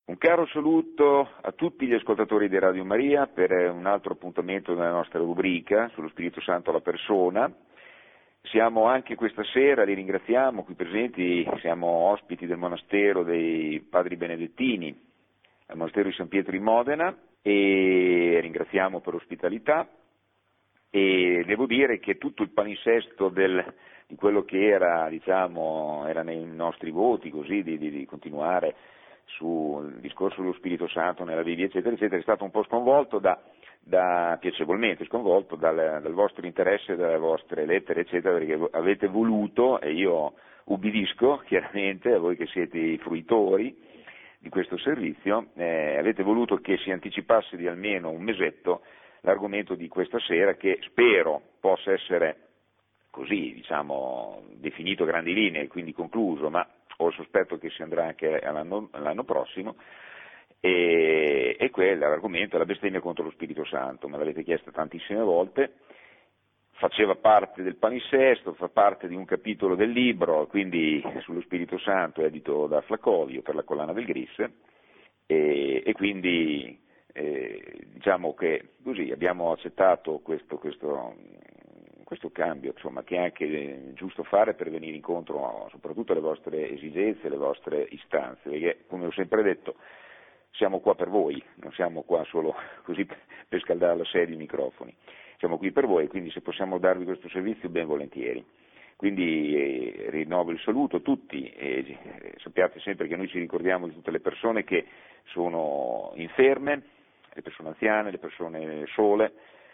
Un caro saluto a tutti gli ascoltatori di Radio Maria per un altro appuntamento della nostra rubrica sullo Spirito Santo alla persona. Siamo anche questa sera, li ringraziamo, qui presenti, siamo ospiti del monastero dei Padri Benedettini, al monastero di San Pietro in Modena, e ringraziamo per l'ospitalità. E devo dire che tutto il palinsesto di quello che era, era nei nostri voti, così, di continuare sul discorso dello Spirito Santo nella Bibbia, eccetera, eccetera, è stato un po' sconvolto piacevolmente sconvolto dal vostro interesse, dalle vostre lettere, eccetera, perché avete voluto, e io ubbidisco chiaramente a voi che siete i fruitori di questo servizio, avete voluto che si anticipasse di almeno un mesetto l'argomento di questa sera, che spero possa essere così, definito a grandi linee, quindi concluso, ma ho il sospetto che si andrà anche l'anno prossimo, e l'argomento è la bestemmia contro lo Spirito Santo. Me l'avete chiesto tantissime volte, faceva parte del palinsesto, fa parte di un capitolo del libro, quindi sullo Spirito Santo, edito da Flacovio per la collana del Gris, e quindi diciamo che così abbiamo accettato questo cambio, che è anche giusto fare per venire incontro soprattutto alle vostre esigenze, alle vostre istanze, perché, come ho sempre detto, siamo qua per voi, non siamo qua solo così per scaldare la sedia e i microfoni, siamo qui per voi, quindi se possiamo darvi questo servizio ben volentieri. Quindi rinnovo il saluto a tutti, e sappiate sempre che noi ci ricordiamo di tutte le persone che sono inferme, le persone anziane, le persone sole,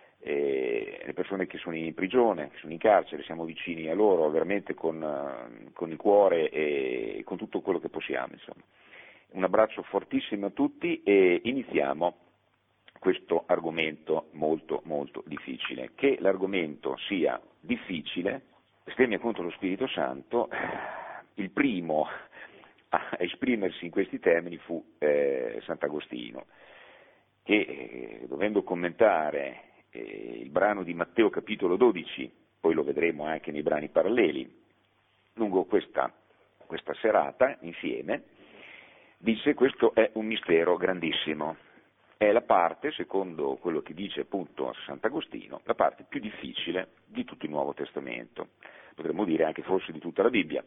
le persone che sono in prigione, che sono in carcere, siamo vicini a loro veramente con il cuore e con tutto quello che possiamo, insomma. Un abbraccio fortissimo a tutti e iniziamo questo argomento molto molto difficile. Che l'argomento sia difficile, bestemmia contro lo Spirito Santo, il primo a esprimersi in questi termini fu Sant'Agostino, che dovendo commentare il brano di Matteo capitolo 12, poi lo vedremo anche nei brani paralleli, lungo questa serata insieme, disse: questo è un mistero grandissimo, è la parte, secondo quello che dice appunto Sant'Agostino, la parte più difficile di tutto il Nuovo Testamento, potremmo dire anche forse di tutta la Bibbia.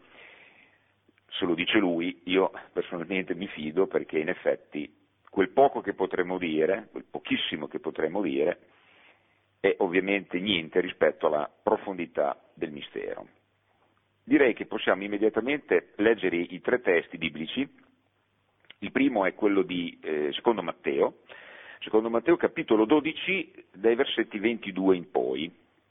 Se lo dice lui, io personalmente mi fido, perché in effetti quel poco che potremmo dire, quel pochissimo che potremmo dire, è ovviamente niente rispetto alla profondità del mistero. Direi che possiamo immediatamente leggere i tre testi biblici. Il primo è quello di secondo Matteo capitolo 12, dai versetti 22 in poi.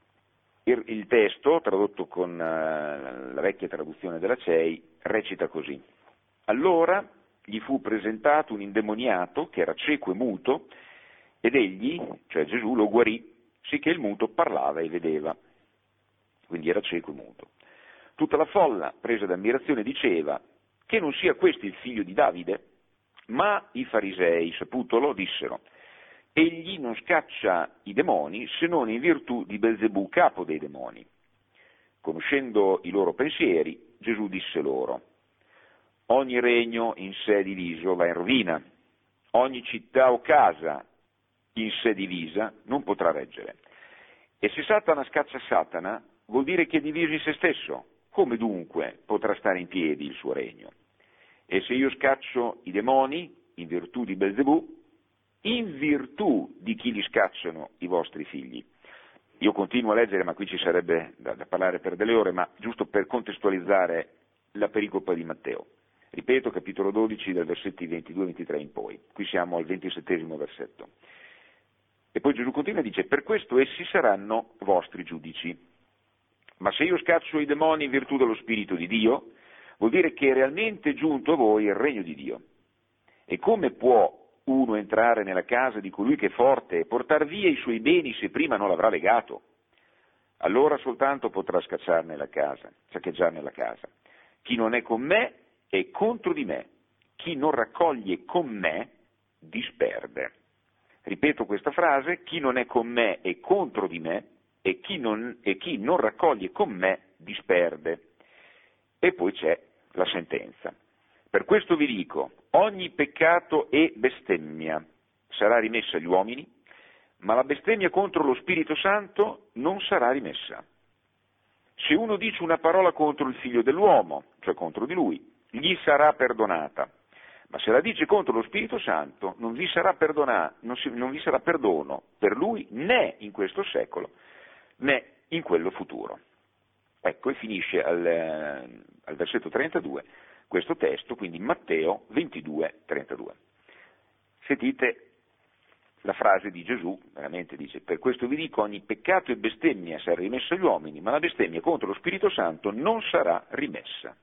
Il testo, tradotto con la vecchia traduzione della CEI, recita così: allora gli fu presentato un indemoniato che era cieco e muto, ed egli, cioè Gesù, lo guarì, sicché il muto parlava e vedeva. Quindi era cieco e muto. Tutta la folla, presa d'ammirazione, diceva: che non sia questo il figlio di Davide? Ma i farisei, saputolo, dissero: egli non scaccia i demoni se non in virtù di Belzebù, capo dei demoni. Conoscendo i loro pensieri, Gesù disse loro: ogni regno in sé diviso va in rovina, ogni città o casa in sé divisa non potrà reggere. E se Satana scaccia Satana, vuol dire che è diviso in se stesso. Come dunque potrà stare in piedi il suo regno? E se io scaccio i demoni in virtù di Belzebù, in virtù di chi li scacciano i vostri figli? Io continuo a leggere, ma qui ci sarebbe da parlare per delle ore, ma giusto per contestualizzare la pericopa di Matteo. Ripeto, capitolo 12, dai versetti 22-23 in poi. Qui siamo al 27° versetto. E poi Gesù continua e dice: per questo essi saranno vostri giudici. Ma se io scaccio i demoni in virtù dello Spirito di Dio, vuol dire che è realmente giunto a voi il regno di Dio. E come può uno entrare nella casa di colui che è forte e portar via i suoi beni se prima non l'avrà legato? Allora soltanto potrà saccheggiarne la casa. Chi non è con me è contro di me. Chi non raccoglie con me disperde. Ripeto questa frase: chi non è con me è contro di me, e chi non raccoglie con me disperde. E poi c'è la sentenza. Per questo vi dico, ogni peccato e bestemmia sarà rimessa agli uomini, ma la bestemmia contro lo Spirito Santo non sarà rimessa. Se uno dice una parola contro il Figlio dell'uomo, cioè contro di lui, gli sarà perdonata, ma se la dice contro lo Spirito Santo non vi sarà perdono per lui né in questo secolo né in quello futuro. Ecco, e finisce al versetto 32 questo testo, quindi Matteo 22, 32. Sentite la frase di Gesù, veramente dice: per questo vi dico, ogni peccato e bestemmia sarà rimessa agli uomini, ma la bestemmia contro lo Spirito Santo non sarà rimessa.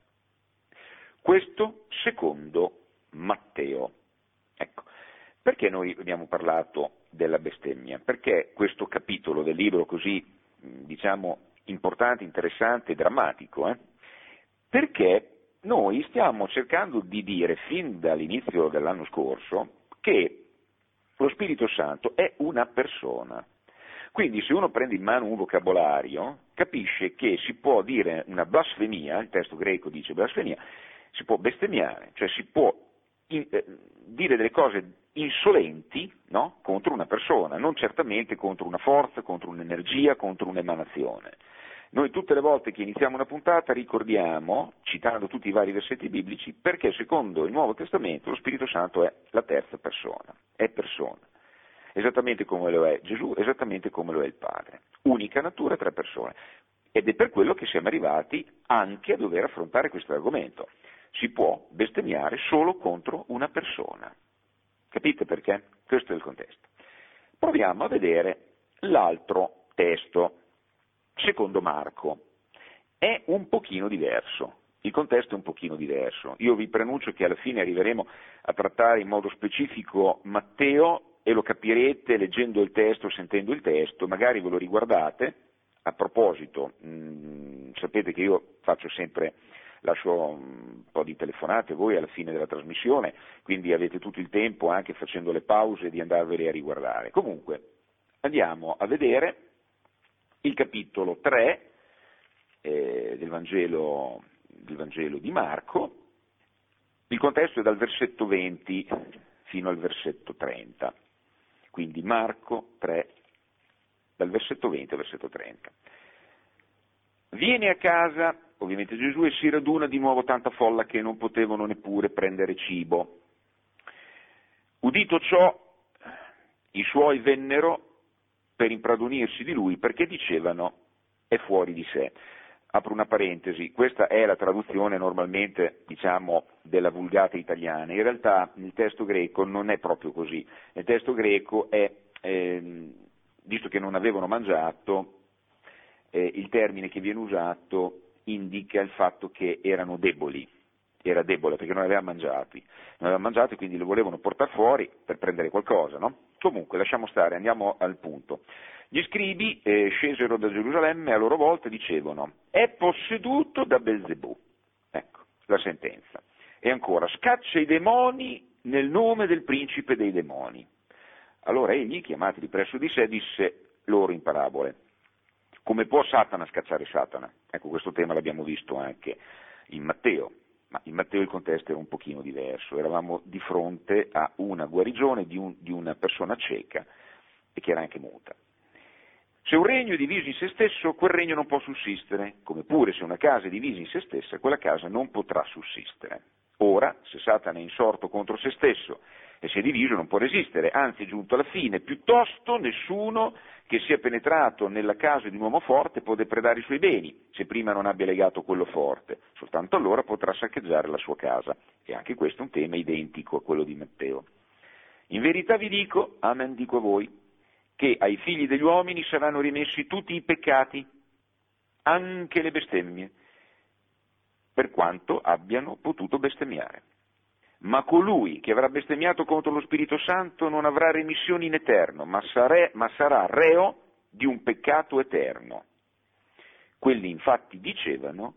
Questo secondo Matteo. Ecco, perché noi abbiamo parlato della bestemmia? Perché questo capitolo del libro così, diciamo, importante, interessante e drammatico? Perché noi stiamo cercando di dire fin dall'inizio dell'anno scorso che lo Spirito Santo è una persona. Quindi se uno prende in mano un vocabolario, capisce che si può dire una blasfemia, il testo greco dice blasfemia, si può bestemmiare, cioè si può dire delle cose insolenti, no? Contro una persona, non certamente contro una forza, contro un'energia, contro un'emanazione. Noi tutte le volte che iniziamo una puntata ricordiamo, citando tutti i vari versetti biblici, perché secondo il Nuovo Testamento lo Spirito Santo è la terza persona, è persona, esattamente come lo è Gesù, esattamente come lo è il Padre, unica natura, tre persone. Ed è per quello che siamo arrivati anche a dover affrontare questo argomento. Si può bestemmiare solo contro una persona. Capite perché? Questo è il contesto. Proviamo a vedere l'altro testo. Secondo Marco, è un pochino diverso, il contesto è un pochino diverso. Io vi preannuncio che alla fine arriveremo a trattare in modo specifico Matteo e lo capirete leggendo il testo, sentendo il testo, magari ve lo riguardate. A proposito, sapete che io lascio un po' di telefonate a voi alla fine della trasmissione, quindi avete tutto il tempo, anche facendo le pause, di andarvele a riguardare. Comunque, andiamo a vedere il capitolo 3 del Vangelo di Marco. Il contesto è dal versetto 20 fino al versetto 30, quindi Marco 3, dal versetto 20 al versetto 30. Viene a casa, ovviamente Gesù, e si raduna di nuovo tanta folla che non potevano neppure prendere cibo. Udito ciò, i suoi vennero per impadronirsi di lui, perché dicevano è fuori di sé. Apro una parentesi, questa è la traduzione normalmente, diciamo, della Vulgata italiana. In realtà il testo greco non è proprio così. Nel testo greco è, visto che non avevano mangiato, il termine che viene usato indica il fatto che erano deboli. Era debole perché non aveva mangiati, e quindi lo volevano portare fuori per prendere qualcosa, no? Comunque, lasciamo stare, andiamo al punto. Gli scribi scesero da Gerusalemme e a loro volta dicevano: è posseduto da Belzebù. Ecco, la sentenza. E ancora, scaccia i demoni nel nome del principe dei demoni. Allora egli, chiamateli presso di sé, disse loro in parabole: come può Satana scacciare Satana? Ecco, questo tema l'abbiamo visto anche in Matteo. Ma in Matteo il contesto era un pochino diverso, eravamo di fronte a una guarigione di una persona cieca e che era anche muta. Se un regno è diviso in se stesso, quel regno non può sussistere, come pure se una casa è divisa in se stessa, quella casa non potrà sussistere. Ora, se Satana è insorto contro se stesso e si è diviso, non può resistere, anzi è giunto alla fine, piuttosto nessuno che sia penetrato nella casa di un uomo forte può depredare i suoi beni, se prima non abbia legato quello forte, soltanto allora potrà saccheggiare la sua casa. E anche questo è un tema identico a quello di Matteo. In verità vi dico, amen dico a voi, che ai figli degli uomini saranno rimessi tutti i peccati, anche le bestemmie, per quanto abbiano potuto bestemmiare. Ma colui che avrà bestemmiato contro lo Spirito Santo non avrà remissione in eterno, ma sarà reo di un peccato eterno. Quelli infatti dicevano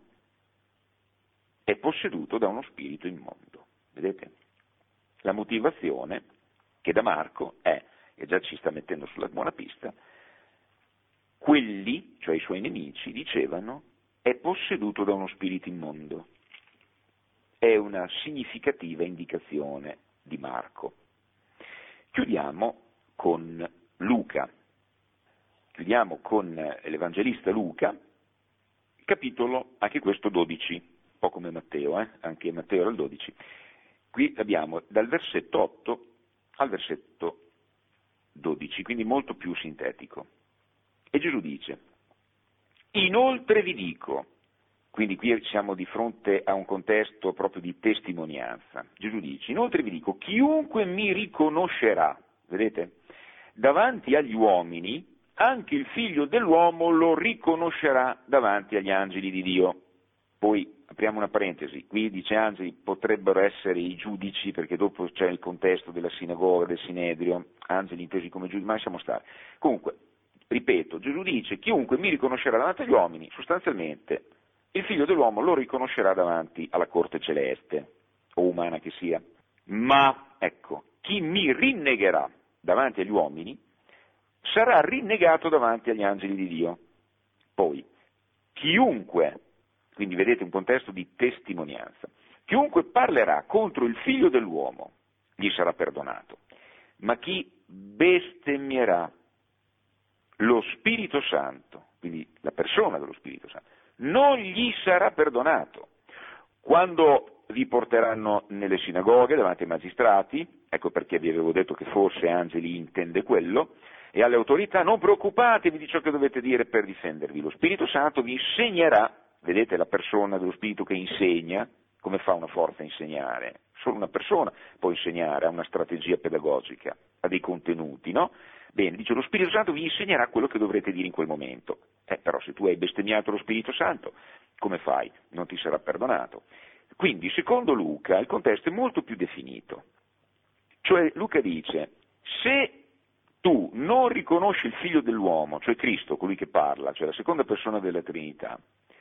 è posseduto da uno spirito immondo. Vedete? La motivazione che da Marco è, e già ci sta mettendo sulla buona pista, quelli, cioè i suoi nemici, dicevano è posseduto da uno spirito immondo. è una significativa indicazione di Marco. Chiudiamo con Luca. Chiudiamo con l'Evangelista Luca, capitolo anche questo 12, un po' come Matteo, anche Matteo era il 12. Qui abbiamo dal versetto 8 al versetto 12, quindi molto più sintetico. E Gesù dice: inoltre vi dico, quindi qui siamo di fronte a un contesto proprio di testimonianza. Gesù dice: inoltre vi dico, chiunque mi riconoscerà, vedete, davanti agli uomini, anche il figlio dell'uomo lo riconoscerà davanti agli angeli di Dio. Poi apriamo una parentesi, qui dice angeli, potrebbero essere i giudici, perché dopo c'è il contesto della sinagoga, del sinedrio, angeli intesi come giudici, ma lasciamo stare. Comunque, ripeto, Gesù dice: chiunque mi riconoscerà davanti agli uomini, sostanzialmente il figlio dell'uomo lo riconoscerà davanti alla corte celeste, o umana che sia. Ma, ecco, chi mi rinnegherà davanti agli uomini sarà rinnegato davanti agli angeli di Dio. Poi, chiunque, quindi vedete un contesto di testimonianza, chiunque parlerà contro il figlio dell'uomo gli sarà perdonato, ma chi bestemmierà lo Spirito Santo, quindi la persona dello Spirito Santo, non gli sarà perdonato. Quando vi porteranno nelle sinagoghe davanti ai magistrati, ecco perché vi avevo detto che forse angeli intende quello, e alle autorità: non preoccupatevi di ciò che dovete dire per difendervi, lo Spirito Santo vi insegnerà. Vedete la persona dello Spirito che insegna, come fa una forza a insegnare? Solo una persona può insegnare, ha una strategia pedagogica, ha dei contenuti, no? Bene, dice: lo Spirito Santo vi insegnerà quello che dovrete dire in quel momento. Però se tu hai bestemmiato lo Spirito Santo, come fai? Non ti sarà perdonato. Quindi, secondo Luca, il contesto è molto più definito. Cioè, Luca dice: se tu non riconosci il figlio dell'uomo, cioè Cristo, colui che parla, cioè la seconda persona della Trinità,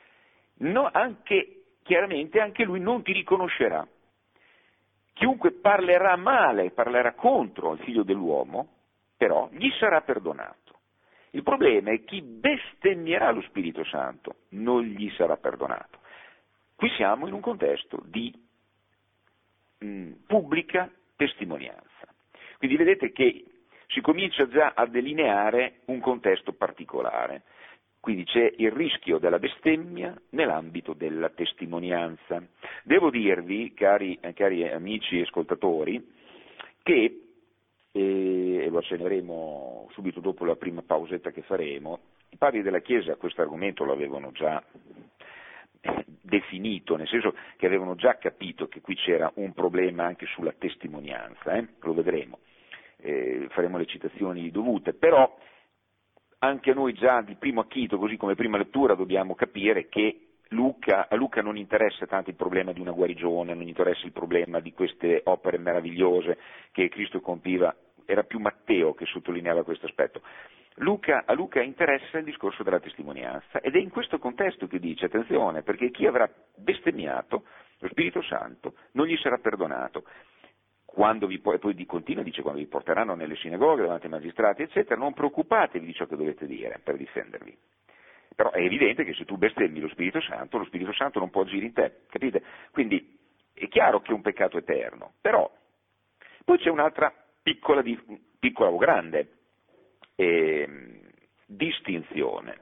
chiaramente anche lui non ti riconoscerà. Chiunque parlerà male, parlerà contro il figlio dell'uomo, però gli sarà perdonato. Il problema è chi bestemmierà lo Spirito Santo, non gli sarà perdonato. Qui siamo in un contesto di pubblica testimonianza. Quindi vedete che si comincia già a delineare un contesto particolare. Quindi c'è il rischio della bestemmia nell'ambito della testimonianza. Devo dirvi, cari amici e ascoltatori, che, e lo accenneremo subito dopo la prima pausetta che faremo, i padri della Chiesa questo argomento lo avevano già definito, nel senso che avevano già capito che qui c'era un problema anche sulla testimonianza, lo vedremo, faremo le citazioni dovute, però anche a noi già di primo acchito, così come prima lettura, dobbiamo capire che a Luca non interessa tanto il problema di una guarigione, non interessa il problema di queste opere meravigliose che Cristo compiva, era più Matteo che sottolineava questo aspetto. A Luca interessa il discorso della testimonianza ed è in questo contesto che dice: attenzione, perché chi avrà bestemmiato lo Spirito Santo non gli sarà perdonato. Poi continua, dice: quando vi porteranno nelle sinagoghe, davanti ai magistrati, eccetera, non preoccupatevi di ciò che dovete dire per difendervi. Però è evidente che se tu bestemmi lo Spirito Santo non può agire in te, capite? Quindi è chiaro che è un peccato eterno, però poi c'è un'altra piccola o grande distinzione.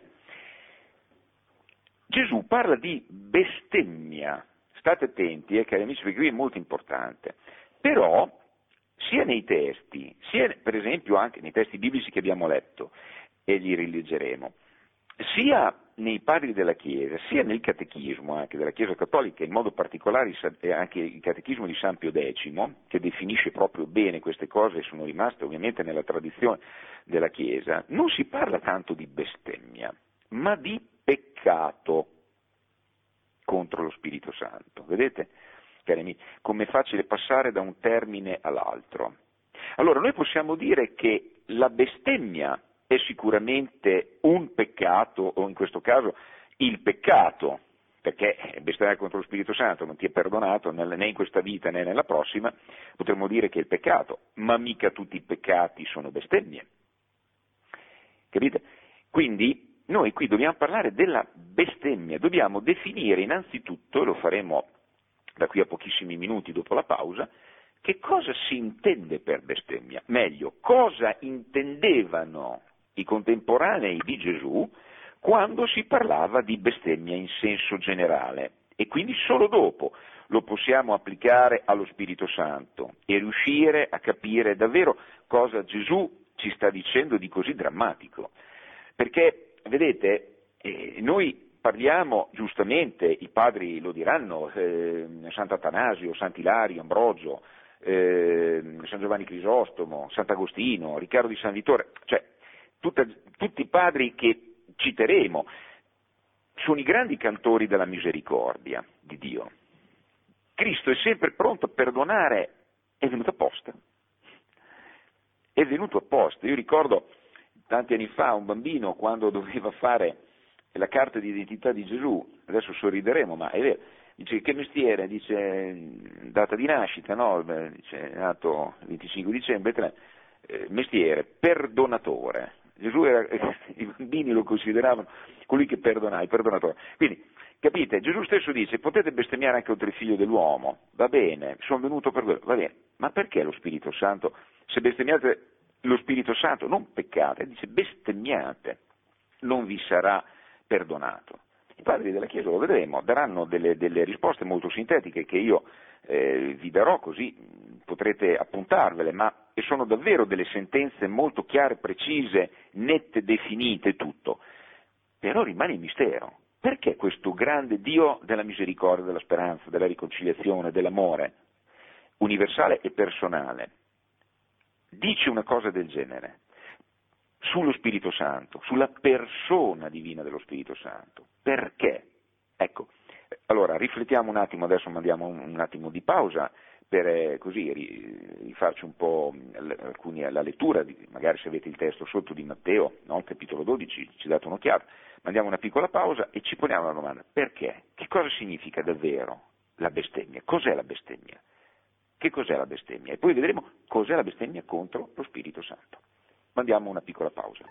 Gesù parla di bestemmia, state attenti, cari amici, perché qui è molto importante. Però, sia nei testi, sia per esempio anche nei testi biblici che abbiamo letto, e li rileggeremo, sia nei padri della Chiesa, sia nel catechismo anche della Chiesa Cattolica, in modo particolare anche il catechismo di San Pio X, che definisce proprio bene queste cose e sono rimaste ovviamente nella tradizione della Chiesa, non si parla tanto di bestemmia, ma di peccato contro lo Spirito Santo. Vedete? Cari amici, com'è facile passare da un termine all'altro. Allora, noi possiamo dire che la bestemmia è sicuramente un peccato, o in questo caso il peccato, perché bestemmiare contro lo Spirito Santo non ti è perdonato né in questa vita né nella prossima, potremmo dire che è il peccato, ma mica tutti i peccati sono bestemmie. Capite? Quindi noi qui dobbiamo parlare della bestemmia, dobbiamo definire innanzitutto, e lo faremo da qui a pochissimi minuti dopo la pausa, che cosa si intende per bestemmia? Meglio, cosa intendevano i contemporanei di Gesù quando si parlava di bestemmia in senso generale, e quindi solo dopo lo possiamo applicare allo Spirito Santo e riuscire a capire davvero cosa Gesù ci sta dicendo di così drammatico. Perché, vedete, noi parliamo giustamente, i padri lo diranno, Sant'Atanasio, Sant'Ilario, Ambrogio, San Giovanni Crisostomo, Sant'Agostino, Riccardo di San Vittore, cioè tutti i padri che citeremo sono i grandi cantori della misericordia di Dio. Cristo è sempre pronto a perdonare, è venuto apposta. È venuto apposta. Io ricordo tanti anni fa un bambino quando doveva fare la carta di identità di Gesù, adesso sorrideremo, ma è vero, dice che mestiere, dice data di nascita, no? Dice è nato il 25 dicembre, mestiere, perdonatore. Gesù i bambini lo consideravano colui che perdonava, il perdonatore. Quindi, capite, Gesù stesso dice, potete bestemmiare anche oltre il figlio dell'uomo, va bene, sono venuto per quello, va bene, ma perché lo Spirito Santo? Se bestemmiate lo Spirito Santo, non peccate, dice bestemmiate, non vi sarà perdonato. I padri della Chiesa, lo vedremo, daranno delle risposte molto sintetiche che io vi darò, così potrete appuntarvele, ma sono davvero delle sentenze molto chiare, precise, nette, definite, tutto. Però rimane il mistero. Perché questo grande Dio della misericordia, della speranza, della riconciliazione, dell'amore, universale e personale, dice una cosa del genere sullo Spirito Santo, sulla persona divina dello Spirito Santo? Perché? Ecco, allora riflettiamo un attimo, adesso mandiamo un attimo di pausa per così rifarci un po' la lettura, magari se avete il testo sotto di Matteo, no? Capitolo 12, ci date un'occhiata, mandiamo una piccola pausa e ci poniamo la domanda, perché? Che cosa significa davvero la bestemmia? Cos'è la bestemmia? Che cos'è la bestemmia? E poi vedremo cos'è la bestemmia contro lo Spirito Santo. Mandiamo una piccola pausa.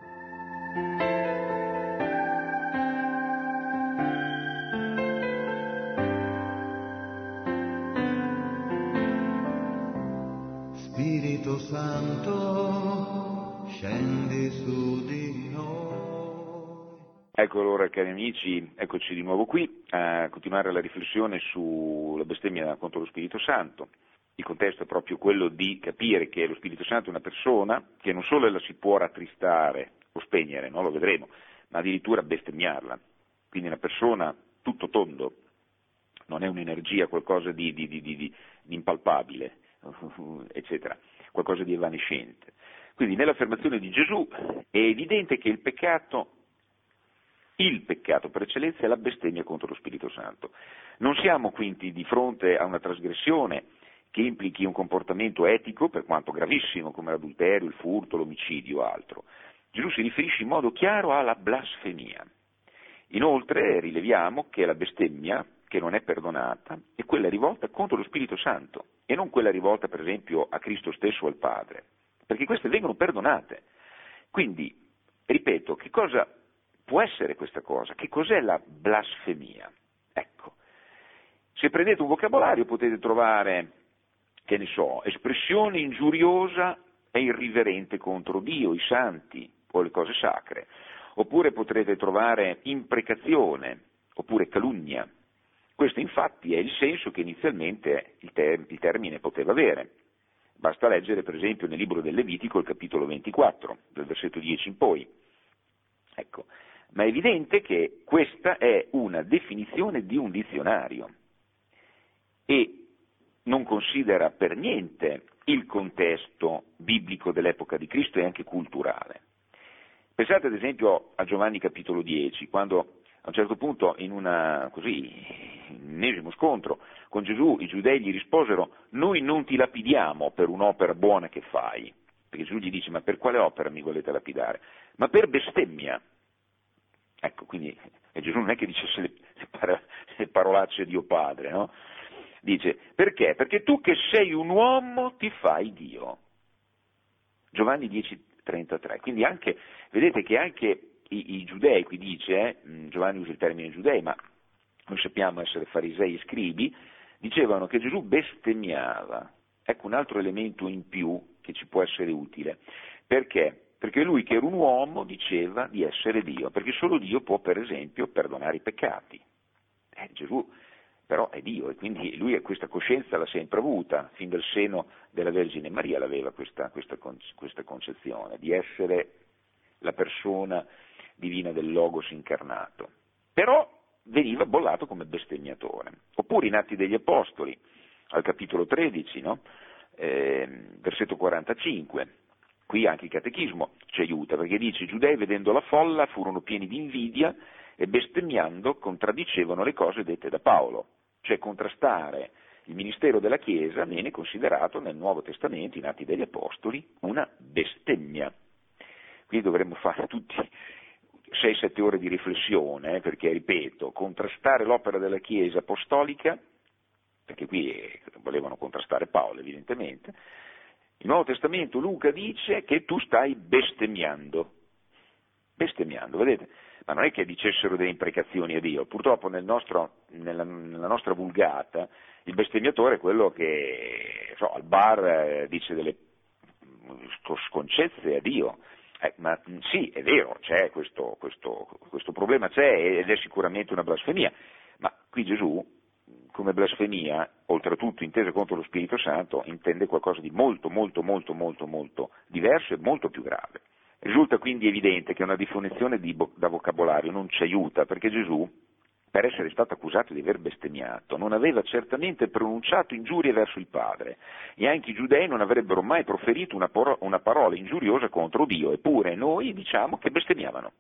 Spirito Santo, scendi su di noi. Ecco allora, cari amici, eccoci di nuovo qui a continuare la riflessione sulla bestemmia contro lo Spirito Santo. Il contesto è proprio quello di capire che lo Spirito Santo è una persona che non solo la si può rattristare o spegnere, no? Lo vedremo, ma addirittura bestemmiarla. Quindi una persona tutto tondo, non è un'energia, qualcosa di impalpabile, eccetera, qualcosa di evanescente. Quindi nell'affermazione di Gesù è evidente che il peccato per eccellenza è la bestemmia contro lo Spirito Santo. Non siamo quindi di fronte a una trasgressione che implichi un comportamento etico, per quanto gravissimo, come l'adulterio, il furto, l'omicidio o altro. Gesù si riferisce in modo chiaro alla blasfemia. Inoltre rileviamo che la bestemmia, che non è perdonata, è quella rivolta contro lo Spirito Santo e non quella rivolta, per esempio, a Cristo stesso o al Padre, perché queste vengono perdonate. Quindi, ripeto, che cosa può essere questa cosa? Che cos'è la blasfemia? Ecco, se prendete un vocabolario potete trovare, che ne so, espressione ingiuriosa e irriverente contro Dio, i santi o le cose sacre, oppure potrete trovare imprecazione, oppure calunnia. Questo infatti è il senso che inizialmente il termine poteva avere. Basta leggere per esempio nel libro del Levitico il capitolo 24, dal versetto 10 in poi. Ecco, ma è evidente che questa è una definizione di un dizionario e non considera per niente il contesto biblico dell'epoca di Cristo e anche culturale. Pensate ad esempio a Giovanni capitolo 10, quando a un certo punto in un ennesimo scontro con Gesù i giudei gli risposero: noi non ti lapidiamo per un'opera buona che fai, perché Gesù gli dice: ma per quale opera mi volete lapidare? Ma per bestemmia. Ecco, quindi Gesù non è che dice le parolacce Dio Padre, no? Dice, perché? Perché tu che sei un uomo ti fai Dio. Giovanni 10,33. Quindi anche, vedete che anche i giudei, qui dice, Giovanni usa il termine giudei, ma noi sappiamo essere farisei e scribi, dicevano che Gesù bestemmiava. Ecco un altro elemento in più che ci può essere utile. Perché? Perché lui che era un uomo diceva di essere Dio, perché solo Dio può per esempio perdonare i peccati. Gesù però è Dio e quindi lui questa coscienza l'ha sempre avuta, fin dal seno della Vergine Maria l'aveva questa concezione di essere la persona divina del Logos incarnato. Però veniva bollato come bestemmiatore. Oppure in Atti degli Apostoli, al capitolo 13, no? Versetto 45, qui anche il Catechismo ci aiuta, perché dice: i giudei vedendo la folla furono pieni di invidia e bestemmiando contraddicevano le cose dette da Paolo. Cioè contrastare il ministero della Chiesa viene considerato nel Nuovo Testamento, in Atti degli Apostoli, una bestemmia. Qui dovremmo fare tutti 6-7 ore di riflessione, perché, ripeto, contrastare l'opera della Chiesa apostolica, perché qui volevano contrastare Paolo evidentemente, il Nuovo Testamento Luca dice che tu stai bestemmiando, vedete? Ma non è che dicessero delle imprecazioni a Dio, purtroppo nella nostra vulgata il bestemmiatore è quello che al bar dice delle sconcezze a Dio. Ma sì, è vero, c'è questo problema, c'è ed è sicuramente una blasfemia, ma qui Gesù, come blasfemia, oltretutto intesa contro lo Spirito Santo, intende qualcosa di molto, molto, molto, molto, molto diverso e molto più grave. Risulta quindi evidente che una definizione da vocabolario non ci aiuta, perché Gesù, per essere stato accusato di aver bestemmiato, non aveva certamente pronunciato ingiurie verso il Padre, e anche i giudei non avrebbero mai proferito una parola ingiuriosa contro Dio, eppure noi diciamo che bestemmiavano.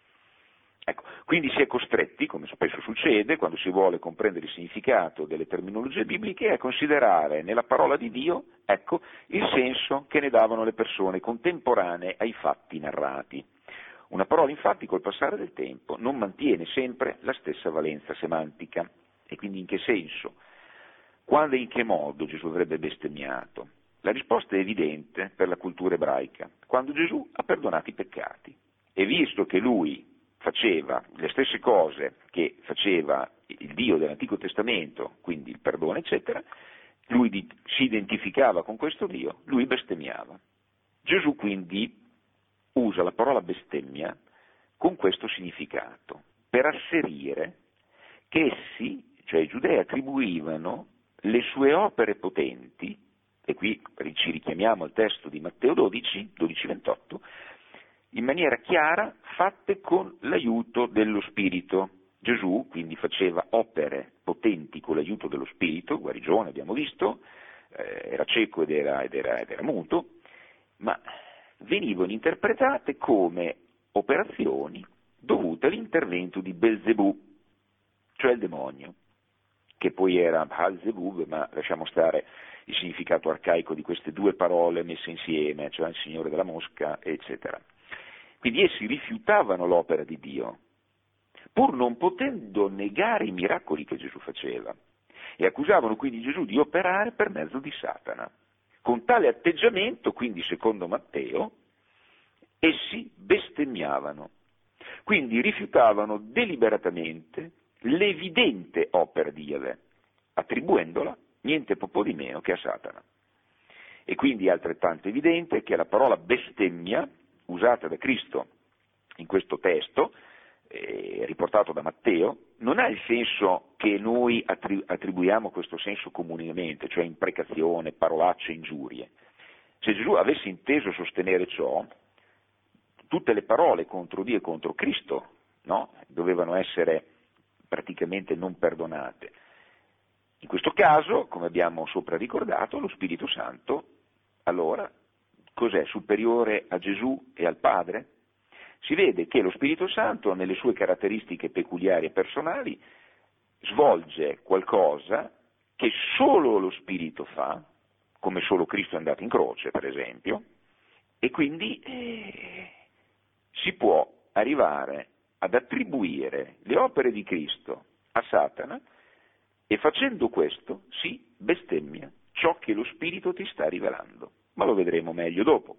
Ecco, quindi si è costretti, come spesso succede, quando si vuole comprendere il significato delle terminologie bibliche, a considerare nella parola di Dio, il senso che ne davano le persone contemporanee ai fatti narrati. Una parola infatti col passare del tempo non mantiene sempre la stessa valenza semantica. E quindi in che senso? Quando e in che modo Gesù avrebbe bestemmiato? La risposta è evidente per la cultura ebraica, quando Gesù ha perdonato i peccati. E visto che lui faceva le stesse cose che faceva il Dio dell'Antico Testamento, quindi il perdono eccetera, lui si identificava con questo Dio, lui bestemmiava. Gesù quindi usa la parola bestemmia con questo significato, per asserire che essi, cioè i giudei, attribuivano le sue opere potenti, e qui ci richiamiamo al testo di Matteo 12:28, in maniera chiara, fatte con l'aiuto dello Spirito. Gesù quindi faceva opere potenti con l'aiuto dello Spirito, guarigione abbiamo visto, era cieco ed era muto, ma venivano interpretate come operazioni dovute all'intervento di Belzebù, cioè il demonio, che poi era Beelzebub, ma lasciamo stare il significato arcaico di queste due parole messe insieme, cioè il signore della mosca, eccetera. Quindi essi rifiutavano l'opera di Dio, pur non potendo negare i miracoli che Gesù faceva, e accusavano quindi Gesù di operare per mezzo di Satana. Con tale atteggiamento, quindi secondo Matteo, essi bestemmiavano, quindi rifiutavano deliberatamente l'evidente opera di Yahweh, attribuendola niente po' di meno che a Satana. E quindi è altrettanto evidente che la parola bestemmia, usata da Cristo in questo testo, riportato da Matteo, non ha il senso che noi attribuiamo questo senso comunemente, cioè imprecazione, parolacce, ingiurie. Se Gesù avesse inteso sostenere ciò, tutte le parole contro Dio e contro Cristo, no? Dovevano essere praticamente non perdonate. In questo caso, come abbiamo sopra ricordato, lo Spirito Santo, allora, cos'è? Superiore a Gesù e al Padre? Si vede che lo Spirito Santo, nelle sue caratteristiche peculiari e personali, svolge qualcosa che solo lo Spirito fa, come solo Cristo è andato in croce, per esempio, e quindi si può arrivare ad attribuire le opere di Cristo a Satana e facendo questo si bestemmia ciò che lo Spirito ti sta rivelando. Ma lo vedremo meglio dopo.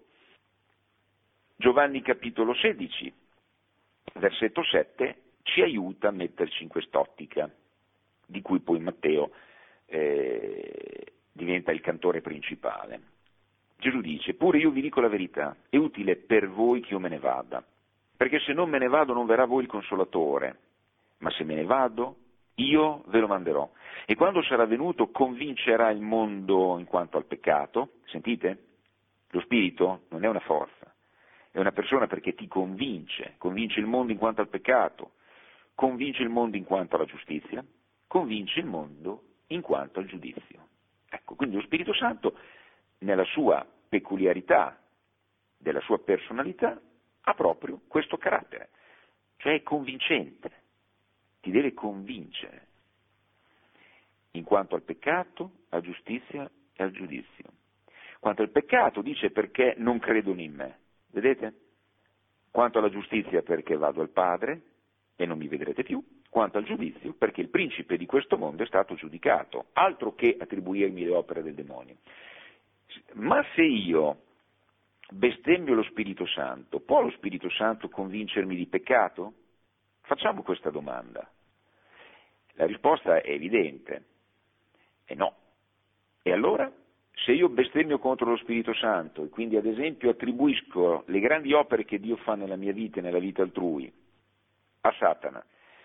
Giovanni capitolo 16, versetto 7, ci aiuta a metterci in quest'ottica, di cui poi Matteo diventa il cantore principale. Gesù dice: pure io vi dico la verità, è utile per voi che io me ne vada, perché se non me ne vado non verrà a voi il Consolatore, ma se me ne vado io ve lo manderò. E quando sarà venuto convincerà il mondo in quanto al peccato. Sentite? Lo Spirito non è una forza, è una persona, perché ti convince il mondo in quanto al peccato, convince il mondo in quanto alla giustizia, convince il mondo in quanto al giudizio. Ecco, quindi lo Spirito Santo, nella sua peculiarità, della sua personalità, ha proprio questo carattere, cioè è convincente, ti deve convincere in quanto al peccato, alla giustizia e al giudizio. Quanto al peccato dice: perché non credono in me, vedete? Quanto alla giustizia, perché vado al Padre e non mi vedrete più. Quanto al giudizio, perché il principe di questo mondo è stato giudicato, altro che attribuirmi le opere del demonio. Ma se io bestemmio lo Spirito Santo, può lo Spirito Santo convincermi di peccato? Facciamo questa domanda. La risposta è evidente, è no. E allora, se io bestemmio contro lo Spirito Santo e quindi ad esempio attribuisco le grandi opere che Dio fa nella mia vita e nella vita altrui a Satana,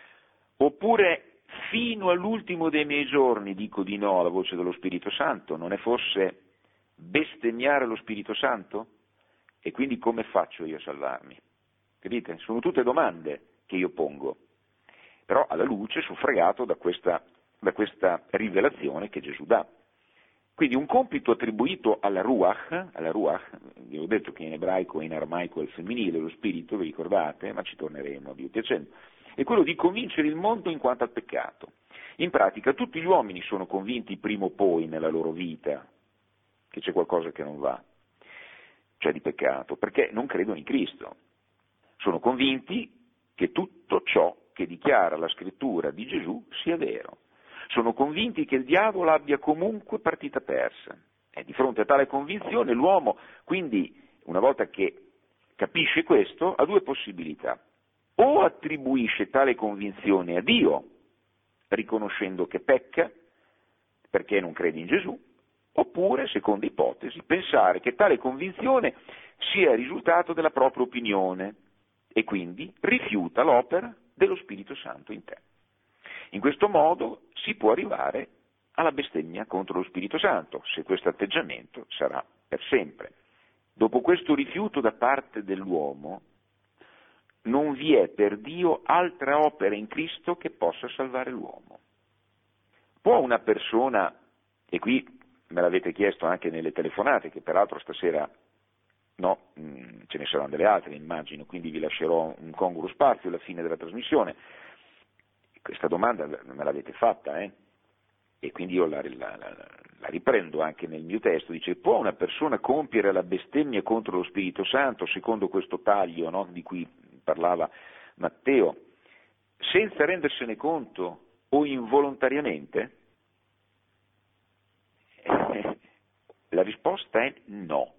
oppure fino all'ultimo dei miei giorni dico di no alla voce dello Spirito Santo, non è forse bestemmiare lo Spirito Santo? E quindi come faccio io a salvarmi? Capite? Sono tutte domande che io pongo, però alla luce suffragato da questa rivelazione che Gesù dà. Quindi un compito attribuito alla Ruach, vi ho detto che in ebraico e in aramaico è il femminile, lo spirito, vi ricordate, ma ci torneremo a Dio piacendo, è quello di convincere il mondo in quanto al peccato. In pratica tutti gli uomini sono convinti prima o poi nella loro vita che c'è qualcosa che non va, cioè di peccato, perché non credono in Cristo. Sono convinti che tutto ciò che dichiara la scrittura di Gesù sia vero. Sono convinti che il diavolo abbia comunque partita persa. E di fronte a tale convinzione l'uomo, quindi, una volta che capisce questo, ha due possibilità. O attribuisce tale convinzione a Dio, riconoscendo che pecca, perché non crede in Gesù, oppure, seconda ipotesi, pensare che tale convinzione sia il risultato della propria opinione e quindi rifiuta l'opera dello Spirito Santo in te. In questo modo si può arrivare alla bestemmia contro lo Spirito Santo, se questo atteggiamento sarà per sempre. Dopo questo rifiuto da parte dell'uomo, non vi è per Dio altra opera in Cristo che possa salvare l'uomo. Può una persona, e qui me l'avete chiesto anche nelle telefonate, che peraltro stasera no, ce ne saranno delle altre, immagino, quindi vi lascerò un congruo spazio alla fine della trasmissione. Questa domanda me l'avete fatta, e quindi io la riprendo anche nel mio testo. Dice: può una persona compiere la bestemmia contro lo Spirito Santo, secondo questo taglio, no, di cui parlava Matteo, senza rendersene conto o involontariamente? La risposta è no.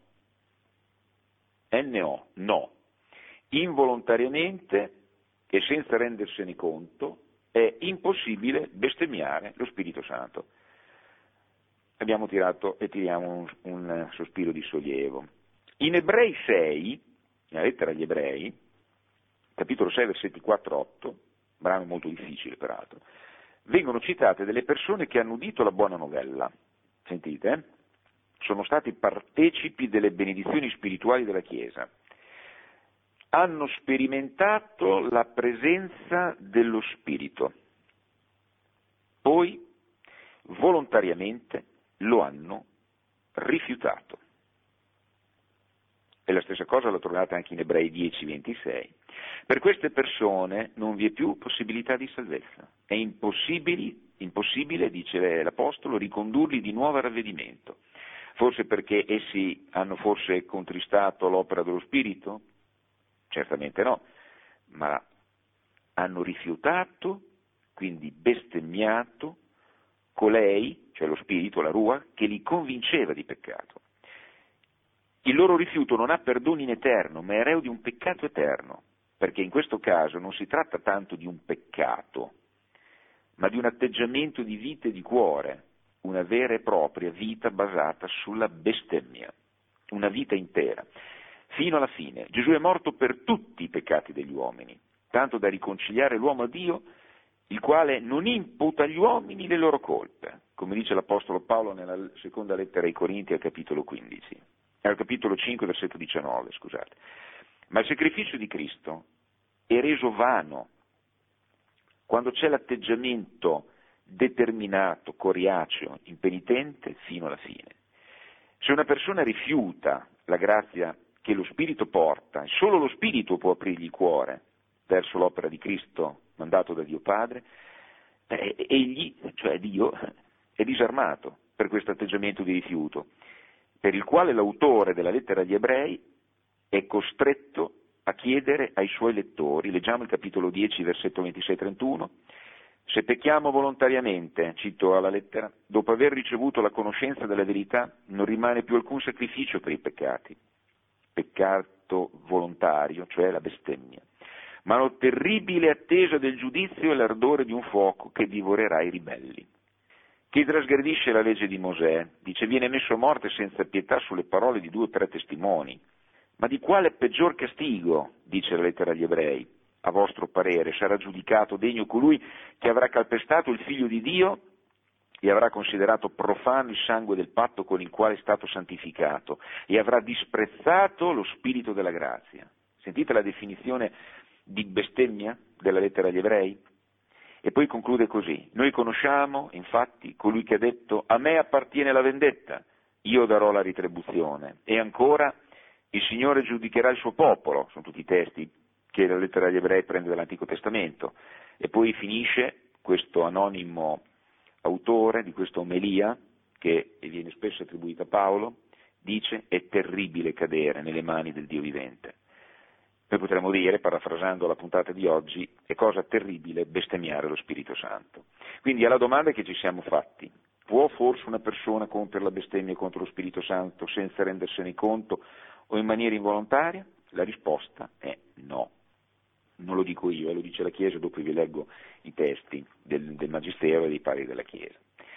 NO, no. Involontariamente e senza rendersene conto è impossibile bestemmiare lo Spirito Santo. Abbiamo tirato e tiriamo un sospiro di sollievo. In Ebrei 6, nella lettera agli Ebrei, capitolo 6, versetti 4-8, brano molto difficile peraltro, vengono citate delle persone che hanno udito la buona novella. Sentite? Sono stati partecipi delle benedizioni spirituali della Chiesa. Hanno sperimentato la presenza dello Spirito, poi volontariamente lo hanno rifiutato. E la stessa cosa la trovate anche in Ebrei 10:26. Per queste persone non vi è più possibilità di salvezza. È impossibile, dice l'Apostolo, ricondurli di nuovo al ravvedimento. Forse perché essi hanno forse contristato l'opera dello Spirito? Certamente no, ma hanno rifiutato, quindi bestemmiato, colei, cioè lo Spirito, la Ruach, che li convinceva di peccato. Il loro rifiuto non ha perdono in eterno, ma è reo di un peccato eterno, perché in questo caso non si tratta tanto di un peccato, ma di un atteggiamento di vita e di cuore, una vera e propria vita basata sulla bestemmia, una vita intera, fino alla fine. Gesù è morto per tutti i peccati degli uomini, tanto da riconciliare l'uomo a Dio, il quale non imputa agli uomini le loro colpe, come dice l'Apostolo Paolo nella seconda lettera ai Corinti al capitolo 15, al capitolo 5, versetto 19, scusate. Ma il sacrificio di Cristo è reso vano quando c'è l'atteggiamento determinato, coriaceo, impenitente fino alla fine. Se una persona rifiuta la grazia che lo Spirito porta, e solo lo Spirito può aprirgli il cuore verso l'opera di Cristo mandato da Dio Padre, egli, cioè Dio, è disarmato per questo atteggiamento di rifiuto, per il quale l'autore della lettera agli Ebrei è costretto a chiedere ai suoi lettori, leggiamo il capitolo 10, versetto 26-31, se pecchiamo volontariamente, cito alla lettera, dopo aver ricevuto la conoscenza della verità, non rimane più alcun sacrificio per i peccati, peccato volontario, cioè la bestemmia, ma la terribile attesa del giudizio e l'ardore di un fuoco che divorerà i ribelli. Chi trasgredisce la legge di Mosè, dice, viene messo a morte senza pietà sulle parole di 2 o 3 testimoni. Ma di quale peggior castigo, dice la lettera agli Ebrei, a vostro parere, sarà giudicato degno colui che avrà calpestato il Figlio di Dio e avrà considerato profano il sangue del patto con il quale è stato santificato e avrà disprezzato lo Spirito della grazia? Sentite la definizione di bestemmia della lettera agli Ebrei? E poi conclude così: noi conosciamo, infatti, colui che ha detto a me appartiene la vendetta, io darò la ritribuzione. E ancora, il Signore giudicherà il suo popolo, sono tutti i testi che la lettera agli Ebrei prende dall'Antico Testamento. E poi finisce questo anonimo autore di questa omelia, che viene spesso attribuita a Paolo, dice è terribile cadere nelle mani del Dio vivente. Noi potremmo dire, parafrasando la puntata di oggi, è cosa terribile bestemmiare lo Spirito Santo. Quindi alla domanda che ci siamo fatti, può forse una persona compiere la bestemmia contro lo Spirito Santo senza rendersene conto o in maniera involontaria? La risposta è no. Non lo dico io, lo dice la Chiesa, dopo vi leggo i testi del Magistero e dei Padri della Chiesa.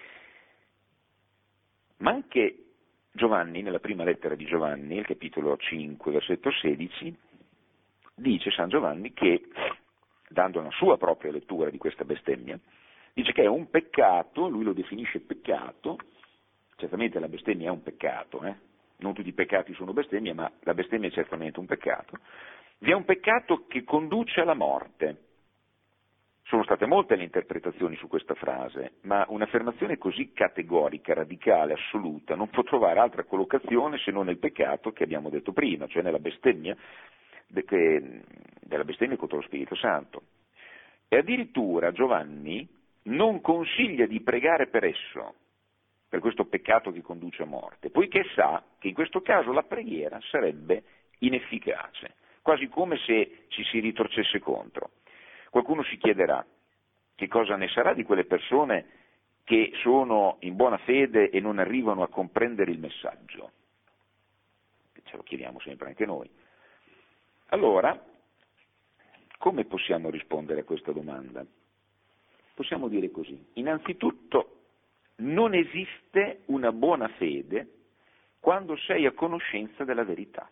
Ma anche Giovanni, nella prima lettera di Giovanni, il capitolo 5, versetto 16, dice San Giovanni che, dando una sua propria lettura di questa bestemmia, dice che è un peccato, lui lo definisce peccato, certamente la bestemmia è un peccato, non tutti i peccati sono bestemmia, ma la bestemmia è certamente un peccato, vi è un peccato che conduce alla morte. Sono state molte le interpretazioni su questa frase, ma un'affermazione così categorica, radicale, assoluta, non può trovare altra collocazione se non nel peccato che abbiamo detto prima, cioè nella bestemmia, della bestemmia contro lo Spirito Santo. E addirittura Giovanni non consiglia di pregare per esso, per questo peccato che conduce a morte, poiché sa che in questo caso la preghiera sarebbe inefficace, quasi come se ci si ritorcesse contro. Qualcuno si chiederà che cosa ne sarà di quelle persone che sono in buona fede e non arrivano a comprendere il messaggio. Ce lo chiediamo sempre anche noi. Allora, come possiamo rispondere a questa domanda? Possiamo dire così: innanzitutto, non esiste una buona fede quando sei a conoscenza della verità.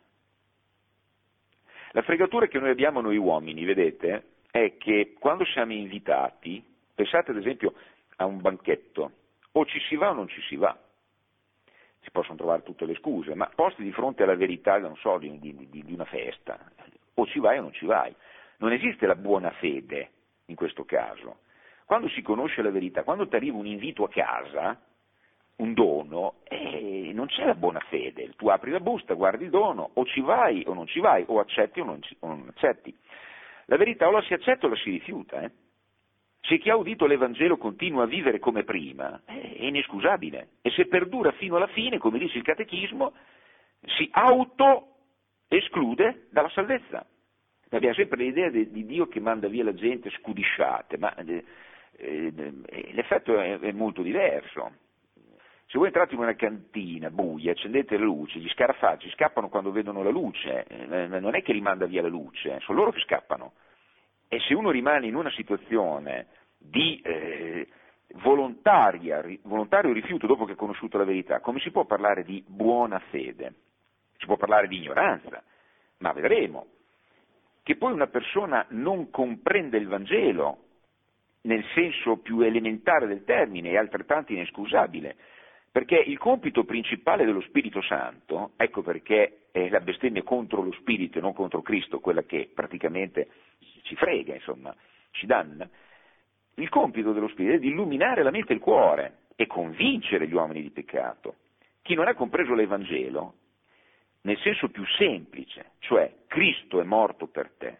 La fregatura che noi abbiamo noi uomini, vedete, è che quando siamo invitati, pensate ad esempio a un banchetto, o ci si va o non ci si va. Si possono trovare tutte le scuse, ma posti di fronte alla verità, non so, di una festa, o ci vai o non ci vai. Non esiste la buona fede in questo caso. Quando si conosce la verità, quando ti arriva un invito a casa, un dono, non c'è la buona fede. Tu apri la busta, guardi il dono, o ci vai o non ci vai, o accetti o non accetti. La verità o la si accetta o la si rifiuta. Se chi ha udito l'Evangelo continua a vivere come prima, è inescusabile. E se perdura fino alla fine, come dice il Catechismo, si auto-esclude dalla salvezza. Abbiamo sempre l'idea di Dio che manda via la gente scudisciate, ma l'effetto è molto diverso. Se voi entrate in una cantina buia, accendete la luce, gli scarafaggi scappano quando vedono la luce, non è che li manda via la luce, sono loro che scappano. E se uno rimane in una situazione di volontario rifiuto dopo che ha conosciuto la verità, come si può parlare di buona fede? Si può parlare di ignoranza, ma vedremo che poi una persona non comprende il Vangelo nel senso più elementare del termine è altrettanto inescusabile, perché il compito principale dello Spirito Santo, ecco perché è la bestemmia contro lo Spirito e non contro Cristo, quella che praticamente ci frega, insomma, ci danna, il compito dello Spirito è di illuminare la mente e il cuore e convincere gli uomini di peccato. Chi non ha compreso l'Evangelo, nel senso più semplice, cioè Cristo è morto per te,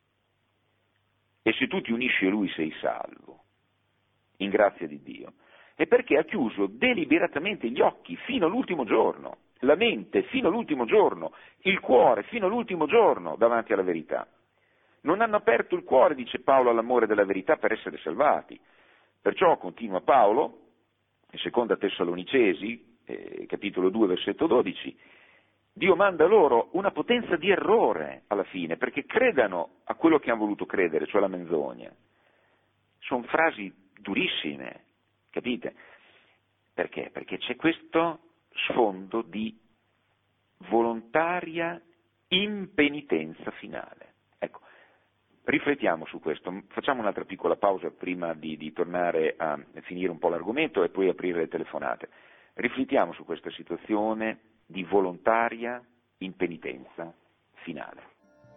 e se tu ti unisci a Lui sei salvo, in grazia di Dio, è perché ha chiuso deliberatamente gli occhi fino all'ultimo giorno, la mente fino all'ultimo giorno, il cuore fino all'ultimo giorno davanti alla verità. Non hanno aperto il cuore, dice Paolo, all'amore della verità per essere salvati. Perciò, continua Paolo, in seconda Tessalonicesi, capitolo 2, versetto 12, Dio manda loro una potenza di errore alla fine, perché credano a quello che hanno voluto credere, cioè la menzogna. Sono frasi durissime, capite? Perché? Perché c'è questo sfondo di volontaria impenitenza finale. Ecco, riflettiamo su questo, facciamo un'altra piccola pausa prima di tornare a finire un po' l'argomento e poi aprire le telefonate. Riflettiamo su questa situazione di volontaria impenitenza finale.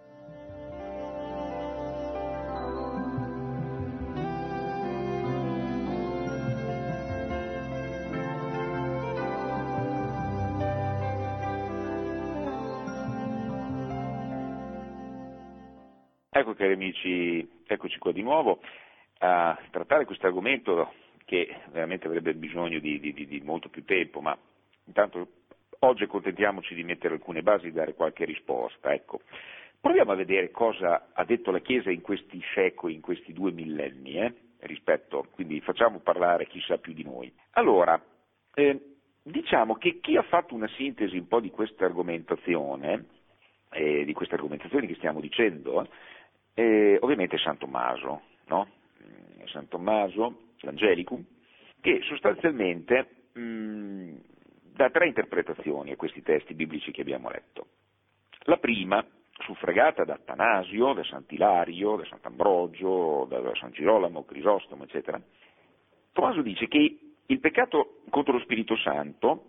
Ecco cari amici, eccoci qua di nuovo a trattare questo argomento che veramente avrebbe bisogno di molto più tempo, ma intanto oggi accontentiamoci di mettere alcune basi e dare qualche risposta. Ecco, proviamo a vedere cosa ha detto la Chiesa in questi secoli, in questi 2 millenni, quindi facciamo parlare chi sa più di noi. Allora, diciamo che chi ha fatto una sintesi un po' di questa argomentazione, di queste argomentazioni che stiamo dicendo, ovviamente è San Tommaso, no? San Tommaso, l'Angelicum, che sostanzialmente dà 3 interpretazioni a questi testi biblici che abbiamo letto. La prima, suffragata da Atanasio, da Sant'Ilario, da Sant'Ambrogio, da San Girolamo, Crisostomo, eccetera, Tommaso dice che il peccato contro lo Spirito Santo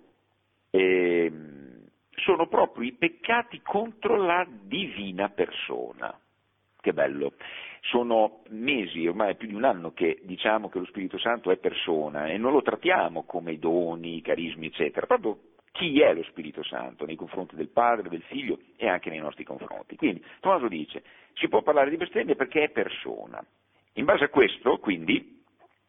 sono proprio i peccati contro la divina persona. Che bello, sono mesi, ormai più di un anno che diciamo che lo Spirito Santo è persona e non lo trattiamo come i doni, i carismi, eccetera, proprio chi è lo Spirito Santo nei confronti del Padre, del Figlio e anche nei nostri confronti. Quindi Tommaso dice, si può parlare di bestemmia perché è persona. In base a questo, quindi,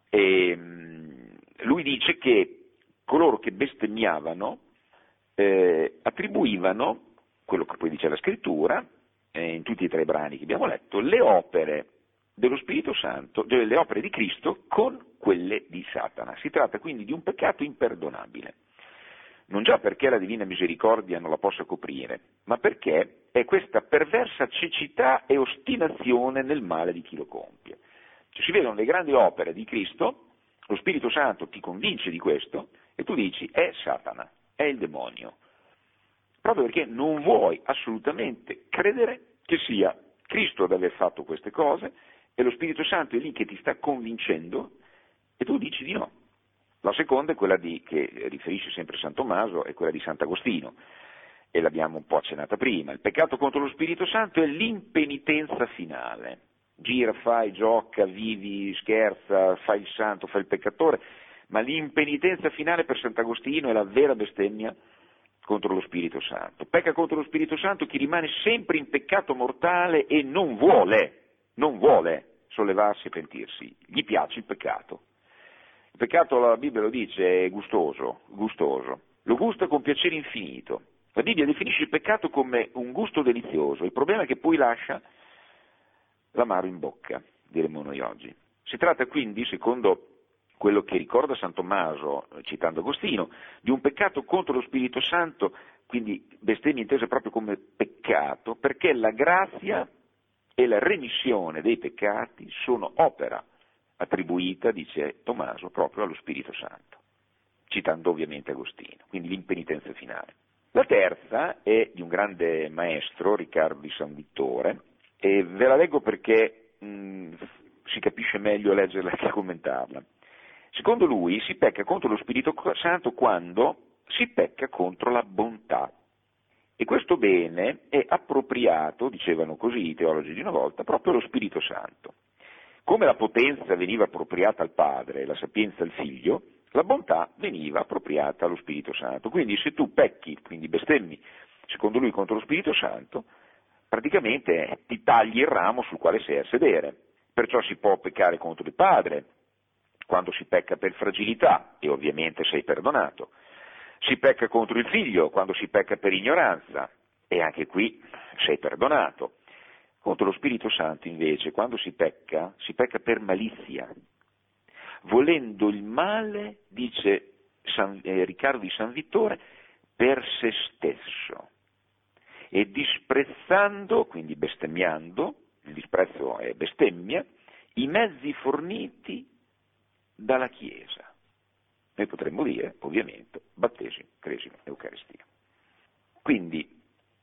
lui dice che coloro che bestemmiavano attribuivano, quello che poi dice la Scrittura, in tutti e 3 brani che abbiamo letto, le opere dello Spirito Santo, le opere di Cristo con quelle di Satana. Si tratta quindi di un peccato imperdonabile. Non già perché la divina misericordia non la possa coprire, ma perché è questa perversa cecità e ostinazione nel male di chi lo compie. Cioè, si vedono le grandi opere di Cristo, lo Spirito Santo ti convince di questo e tu dici è Satana, è il demonio. Proprio perché non vuoi assolutamente credere che sia Cristo ad aver fatto queste cose e lo Spirito Santo è lì che ti sta convincendo e tu dici di no. La seconda è quella che riferisce sempre San Tommaso, è quella di Sant'Agostino, e l'abbiamo un po' accennata prima. Il peccato contro lo Spirito Santo è l'impenitenza finale. Gira, fai, gioca, vivi, scherza, fai il santo, fai il peccatore, ma l'impenitenza finale per Sant'Agostino è la vera bestemmia contro lo Spirito Santo. Pecca contro lo Spirito Santo chi rimane sempre in peccato mortale e non vuole sollevarsi e pentirsi. Gli piace il peccato. Il peccato, la Bibbia lo dice, è gustoso, lo gusta con piacere infinito. La Bibbia definisce il peccato come un gusto delizioso, il problema è che poi lascia l'amaro in bocca, diremmo noi oggi. Si tratta quindi, secondo quello che ricorda San Tommaso, citando Agostino, di un peccato contro lo Spirito Santo, quindi bestemmia intesa proprio come peccato, perché la grazia e la remissione dei peccati sono opera attribuita, dice Tommaso, proprio allo Spirito Santo, citando ovviamente Agostino, quindi l'impenitenza finale. La terza è di un grande maestro, Riccardo di San Vittore, e ve la leggo perché si capisce meglio leggerla che commentarla. Secondo lui si pecca contro lo Spirito Santo quando si pecca contro la bontà. E questo bene è appropriato, dicevano così i teologi di una volta, proprio allo Spirito Santo. Come la potenza veniva appropriata al Padre, la sapienza al Figlio, la bontà veniva appropriata allo Spirito Santo. Quindi se tu pecchi, quindi bestemmi, secondo lui contro lo Spirito Santo, praticamente ti tagli il ramo sul quale sei a sedere. Perciò si può peccare contro il Padre quando si pecca per fragilità, e ovviamente sei perdonato. Si pecca contro il Figlio quando si pecca per ignoranza, e anche qui sei perdonato. Contro lo Spirito Santo invece, quando si pecca per malizia, volendo il male, dice Riccardo di San Vittore, per se stesso, e disprezzando, quindi bestemmiando, il disprezzo è bestemmia, i mezzi forniti dalla Chiesa. Noi potremmo dire, ovviamente, battesimo, cresima, Eucaristia. Quindi,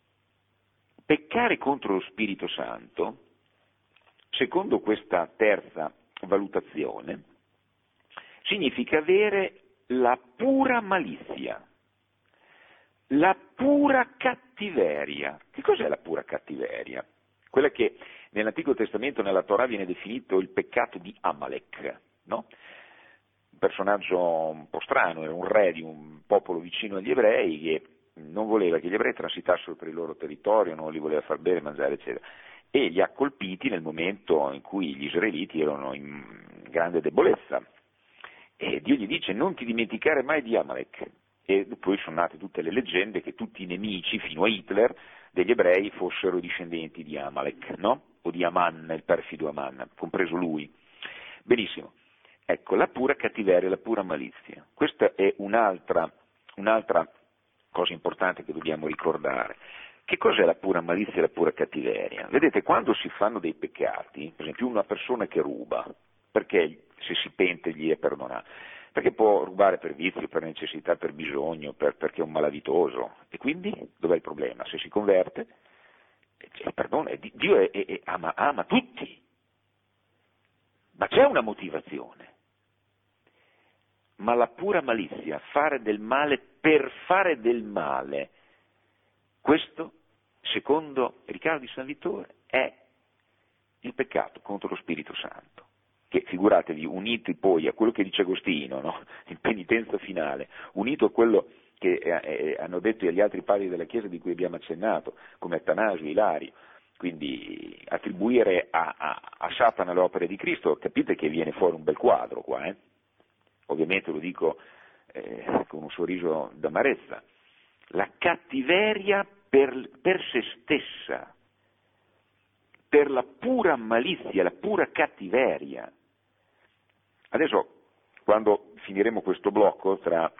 peccare contro lo Spirito Santo, secondo questa terza valutazione, significa avere la pura malizia, la pura cattiveria. Che cos'è la pura cattiveria? Quella che nell'Antico Testamento, nella Torah, viene definito il peccato di Amalek, no? Un personaggio un po' strano, era un re di un popolo vicino agli ebrei che non voleva che gli ebrei transitassero per il loro territorio, non li voleva far bere, mangiare, eccetera, e li ha colpiti nel momento in cui gli israeliti erano in grande debolezza. E Dio gli dice: non ti dimenticare mai di Amalek. E poi sono nate tutte le leggende che tutti i nemici, fino a Hitler, degli ebrei fossero discendenti di Amalek, no? O di Aman, il perfido Aman, compreso lui. Benissimo. Ecco, la pura cattiveria, la pura malizia. Questa è un'altra cosa importante che dobbiamo ricordare. Che cos'è la pura malizia e la pura cattiveria? Vedete, quando si fanno dei peccati, per esempio una persona che ruba, perché se si pente gli è perdonato? Perché può rubare per vizio, per necessità, per bisogno, perché è un malavitoso. E quindi dov'è il problema? Se si converte, perdona, Dio ama tutti, ma c'è una motivazione. Ma la pura malizia, fare del male per fare del male, questo, secondo Riccardo di San Vittore, è il peccato contro lo Spirito Santo, che figuratevi, uniti poi a quello che dice Agostino, no? In penitenza finale, unito a quello che hanno detto gli altri padri della Chiesa di cui abbiamo accennato, come Attanasio, Ilario, quindi attribuire a Satana le opere di Cristo, capite che viene fuori un bel quadro qua, Ovviamente lo dico con un sorriso d'amarezza. La cattiveria per se stessa, per la pura malizia, la pura cattiveria. Adesso, quando finiremo questo blocco, tra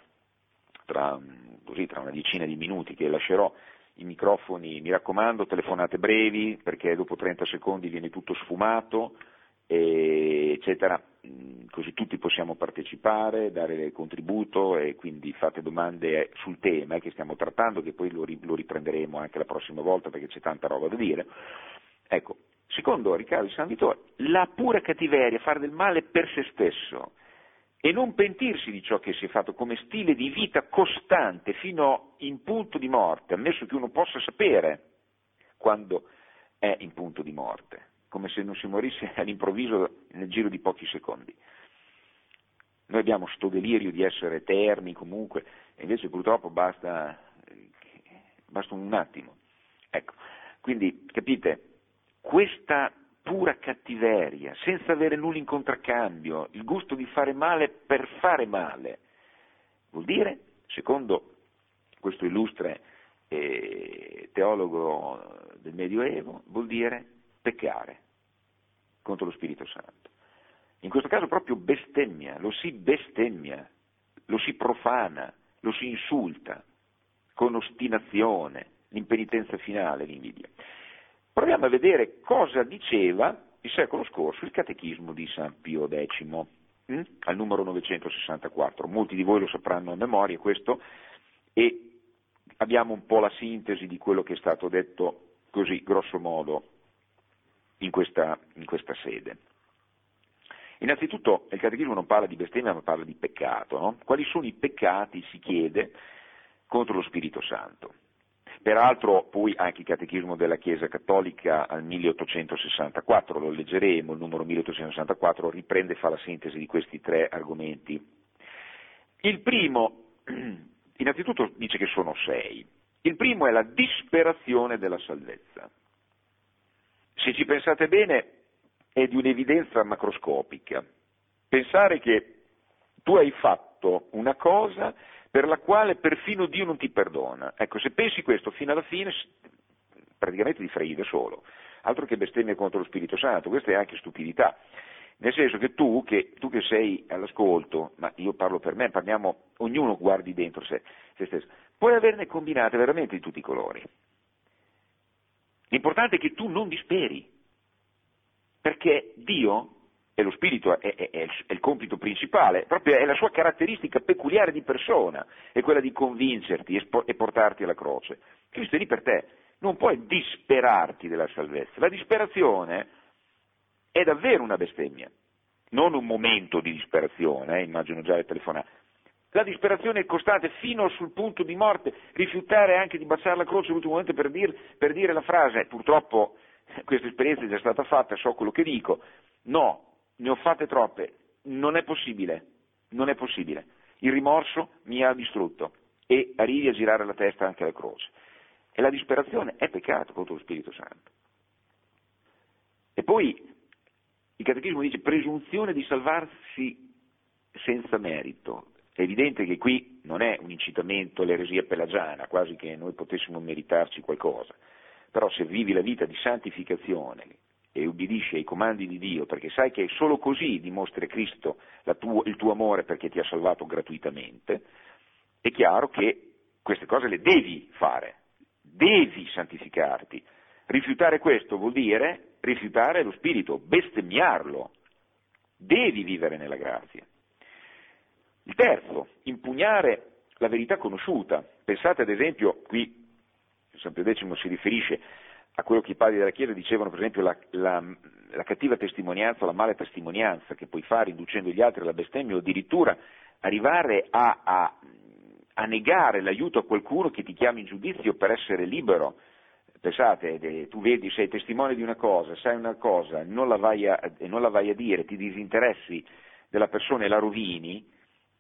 una decina di minuti che lascerò i microfoni, mi raccomando, telefonate brevi, perché dopo 30 secondi viene tutto sfumato, eccetera, così tutti possiamo partecipare, dare contributo, e quindi fate domande sul tema che stiamo trattando, che poi lo riprenderemo anche la prossima volta perché c'è tanta roba da dire. Ecco, secondo Riccardo di San Vittore, la pura cattiveria, fare del male per se stesso e non pentirsi di ciò che si è fatto come stile di vita costante fino in punto di morte, ammesso che uno possa sapere quando è in punto di morte, come se non si morisse all'improvviso nel giro di pochi secondi. Noi abbiamo sto delirio di essere eterni comunque, e invece purtroppo basta un attimo. Ecco, quindi capite, questa pura cattiveria, senza avere nulla in contraccambio, il gusto di fare male per fare male, vuol dire, secondo questo illustre teologo del Medioevo, vuol dire peccare contro lo Spirito Santo. In questo caso proprio bestemmia, lo si profana, lo si insulta con ostinazione, l'impenitenza finale, l'invidia. Proviamo a vedere cosa diceva il secolo scorso il Catechismo di San Pio X, al numero 964. Molti di voi lo sapranno a memoria questo, e abbiamo un po' la sintesi di quello che è stato detto così, grosso modo, in questa sede. Innanzitutto il Catechismo non parla di bestemmia, ma parla di peccato, no? Quali sono i peccati, si chiede, contro lo Spirito Santo? Peraltro poi anche il Catechismo della Chiesa Cattolica al 1864, lo leggeremo, il numero 1864, riprende e fa la sintesi di questi tre argomenti. Il primo, innanzitutto dice che sono 6. Il primo è la disperazione della salvezza. Se ci pensate bene è di un'evidenza macroscopica. Pensare che tu hai fatto una cosa per la quale perfino Dio non ti perdona. Ecco, se pensi questo fino alla fine, praticamente ti freghi da solo. Altro che bestemmie contro lo Spirito Santo, questa è anche stupidità. Nel senso che tu che sei all'ascolto, ma io parlo per me, parliamo, ognuno guardi dentro se stesso, puoi averne combinate veramente di tutti i colori. L'importante è che tu non disperi, perché Dio, e lo Spirito è il compito principale, proprio è la sua caratteristica peculiare di persona, è quella di convincerti e portarti alla croce. Cristo è lì per te, non puoi disperarti della salvezza. La disperazione è davvero una bestemmia, non un momento di disperazione, immagino già le telefonate. La disperazione è costante fino sul punto di morte, rifiutare anche di baciare la croce all'ultimo momento per dire la frase, purtroppo questa esperienza è già stata fatta, so quello che dico, no, ne ho fatte troppe, non è possibile, il rimorso mi ha distrutto e arrivi a girare la testa anche alla croce. E la disperazione è peccato contro lo Spirito Santo. E poi il Catechismo dice presunzione di salvarsi senza merito. È evidente che qui non è un incitamento all'eresia pelagiana, quasi che noi potessimo meritarci qualcosa, però se vivi la vita di santificazione e ubbidisci ai comandi di Dio, perché sai che solo così dimostri a Cristo il tuo amore perché ti ha salvato gratuitamente, è chiaro che queste cose le devi fare, devi santificarti. Rifiutare questo vuol dire rifiutare lo Spirito, bestemmiarlo, devi vivere nella grazia. Il terzo, impugnare la verità conosciuta. Pensate ad esempio, qui San Pio X si riferisce a quello che i padri della Chiesa dicevano, per esempio la cattiva testimonianza o la mala testimonianza che puoi fare inducendo gli altri alla bestemmia, o addirittura arrivare a negare l'aiuto a qualcuno che ti chiama in giudizio per essere libero. Pensate, tu vedi, sei testimone di una cosa, sai una cosa, non la vai a dire, ti disinteressi della persona e la rovini,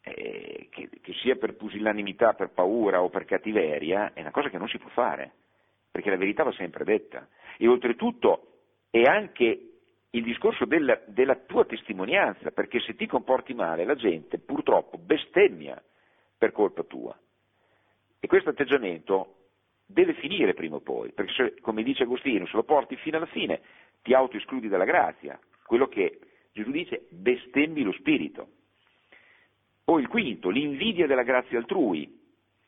che sia per pusillanimità, per paura o per cattiveria, è una cosa che non si può fare, perché la verità va sempre detta. E oltretutto è anche il discorso della tua testimonianza, perché se ti comporti male la gente purtroppo bestemmia per colpa tua. E questo atteggiamento deve finire prima o poi, perché se, come dice Agostino, se lo porti fino alla fine ti autoescludi dalla grazia, quello che Gesù dice, bestemmi lo Spirito. Poi il quinto, l'invidia della grazia altrui,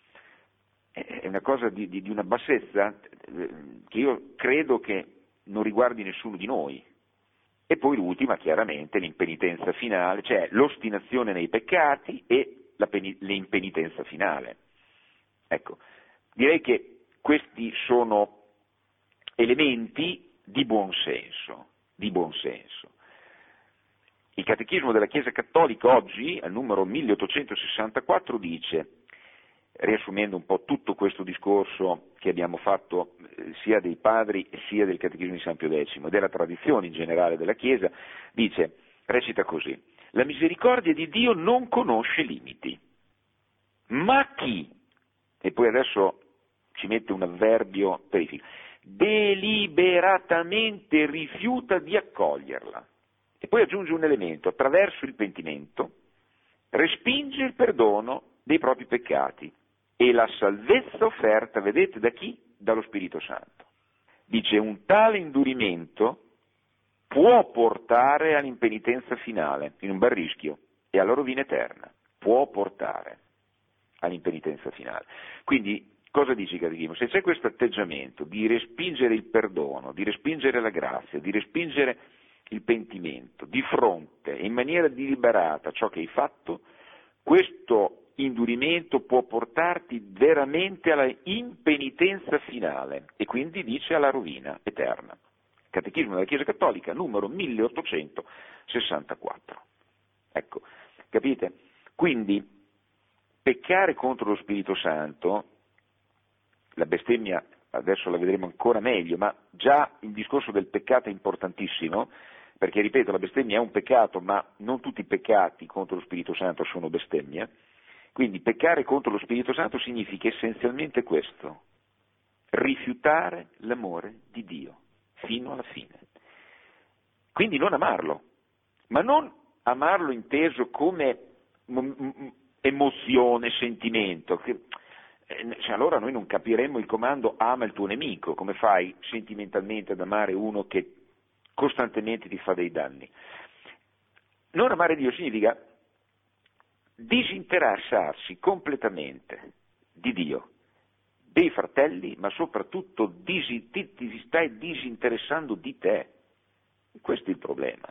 è una cosa di una bassezza che io credo che non riguardi nessuno di noi. E poi l'ultima, chiaramente, l'impenitenza finale, cioè l'ostinazione nei peccati e l'impenitenza finale. Ecco, direi che questi sono elementi di buon senso. Il Catechismo della Chiesa Cattolica oggi, al numero 1864, dice, riassumendo un po' tutto questo discorso che abbiamo fatto sia dei padri sia del Catechismo di San Pio X e della tradizione in generale della Chiesa, dice, recita così, la misericordia di Dio non conosce limiti, ma chi, e poi adesso ci mette un avverbio verifica, deliberatamente rifiuta di accoglierla. E poi aggiunge un elemento, attraverso il pentimento, respinge il perdono dei propri peccati e la salvezza offerta, vedete, da chi? Dallo Spirito Santo. Dice, un tale indurimento può portare all'impenitenza finale, in un bel rischio, e alla rovina eterna. Può portare all'impenitenza finale. Quindi, cosa dice il Catechismo? Se c'è questo atteggiamento di respingere il perdono, di respingere la grazia, di respingere il pentimento di fronte in maniera deliberata a ciò che hai fatto, questo indurimento può portarti veramente alla impenitenza finale e quindi dice alla rovina eterna. Catechismo della Chiesa Cattolica, numero 1864. Ecco, capite? Quindi peccare contro lo Spirito Santo, la bestemmia adesso la vedremo ancora meglio, ma già il discorso del peccato è importantissimo, perché ripeto, la bestemmia è un peccato, ma non tutti i peccati contro lo Spirito Santo sono bestemmia. Quindi peccare contro lo Spirito Santo significa essenzialmente questo: rifiutare l'amore di Dio fino alla fine. Quindi non amarlo, ma non amarlo inteso come emozione, sentimento, che cioè, allora noi non capiremmo il comando ama il tuo nemico. Come fai sentimentalmente ad amare uno che costantemente ti fa dei danni? Non amare Dio significa disinteressarsi completamente di Dio, dei fratelli, ma soprattutto ti stai disinteressando di te. Questo è il problema.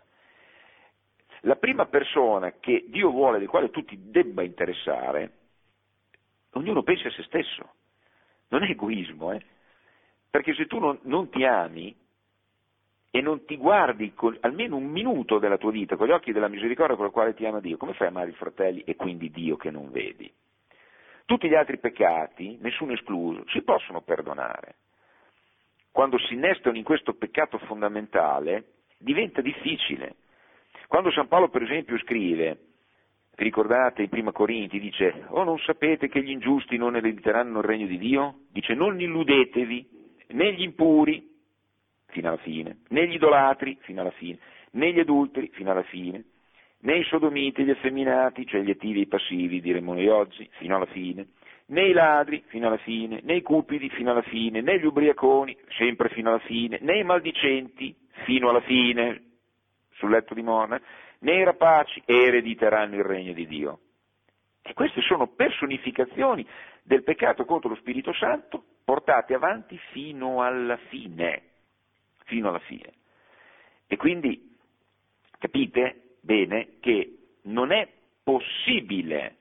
La prima persona che Dio vuole, del quale tu ti debba interessare, ognuno pensa a se stesso, non è egoismo, perché se tu non ti ami e non ti guardi almeno un minuto della tua vita con gli occhi della misericordia con la quale ti ama Dio, come fai a amare i fratelli e quindi Dio che non vedi? Tutti gli altri peccati, nessuno escluso, si possono perdonare. Quando si innestano in questo peccato fondamentale diventa difficile. Quando San Paolo per esempio scrive, vi ricordate in Prima Corinti, dice: "Oh, non sapete che gli ingiusti non erediteranno il regno di Dio?" Dice: "Non illudetevi, né gli impuri fino alla fine, né gli idolatri fino alla fine, né gli adulteri fino alla fine, né i sodomiti, gli effeminati, cioè gli attivi e i passivi, diremmo noi oggi, fino alla fine, né i ladri fino alla fine, né i cupidi fino alla fine, né gli ubriaconi sempre fino alla fine, né i maldicenti fino alla fine sul letto di morte, né i rapaci erediteranno il regno di Dio." E queste sono personificazioni del peccato contro lo Spirito Santo portate avanti fino alla fine. Fino alla fine. E quindi capite bene che non è possibile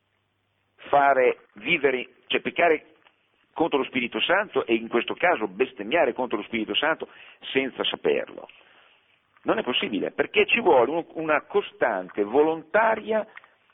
peccare contro lo Spirito Santo e in questo caso bestemmiare contro lo Spirito Santo senza saperlo. Non è possibile, perché ci vuole una costante, volontaria,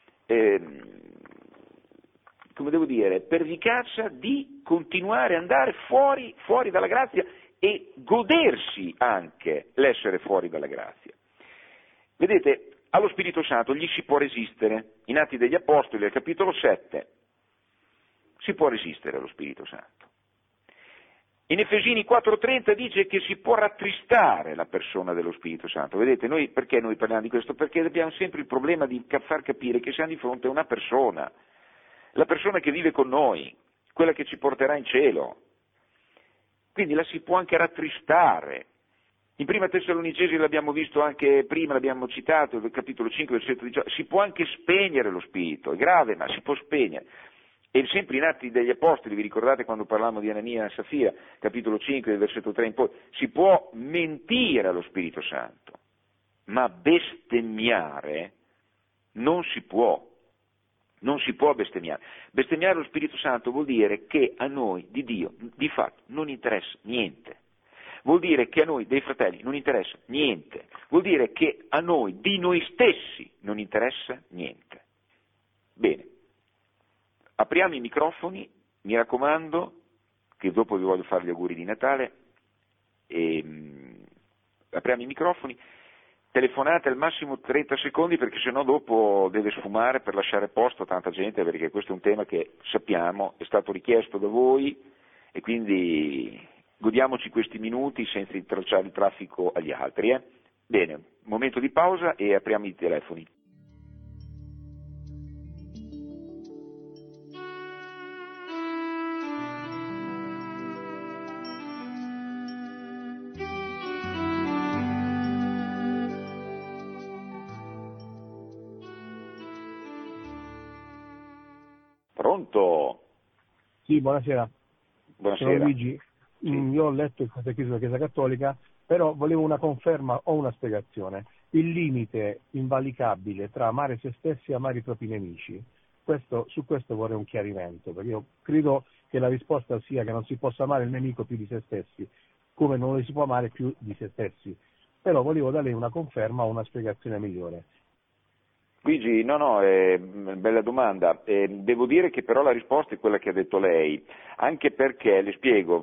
come devo dire, pervicacia di continuare ad andare fuori dalla grazia e godersi anche l'essere fuori dalla grazia. Vedete, allo Spirito Santo gli si può resistere. In Atti degli Apostoli, al capitolo 7, si può resistere allo Spirito Santo. In Efesini 4,30 dice che si può rattristare la persona dello Spirito Santo. Vedete, perché noi parliamo di questo? Perché abbiamo sempre il problema di far capire che siamo di fronte a una persona, la persona che vive con noi, quella che ci porterà in cielo. Quindi la si può anche rattristare. In Prima Tessalonicesi l'abbiamo visto anche prima, l'abbiamo citato, nel capitolo 5, versetto 18, si può anche spegnere lo spirito, è grave, ma si può spegnere. E sempre in Atti degli Apostoli, vi ricordate quando parlavamo di Anania e Safira, capitolo 5, del versetto 3 in poi, si può mentire allo Spirito Santo, ma bestemmiare non si può. Non si può bestemmiare. Bestemmiare lo Spirito Santo vuol dire che a noi di Dio di fatto non interessa niente. Vuol dire che a noi dei fratelli non interessa niente. Vuol dire che a noi di noi stessi non interessa niente. Bene. Apriamo i microfoni, mi raccomando, che dopo vi voglio fare gli auguri di Natale. Apriamo i microfoni. Telefonate al massimo 30 secondi perché sennò dopo deve sfumare per lasciare posto a tanta gente, perché questo è un tema che sappiamo è stato richiesto da voi e quindi godiamoci questi minuti senza intralciare il traffico agli altri. Bene, momento di pausa e apriamo i telefoni. Pronto? Sì, buonasera. Buonasera. Sono Luigi. Sì. Io ho letto il Catechismo della Chiesa Cattolica Però volevo una conferma o una spiegazione. Il limite invalicabile tra amare se stessi e amare i propri nemici, su questo vorrei un chiarimento, perché io credo che la risposta sia che non si possa amare il nemico più di se stessi, come non lo si può amare più di se stessi. Però volevo da lei una conferma o una spiegazione migliore. Luigi, no, bella domanda. Devo dire che però la risposta è quella che ha detto lei, anche perché, le spiego,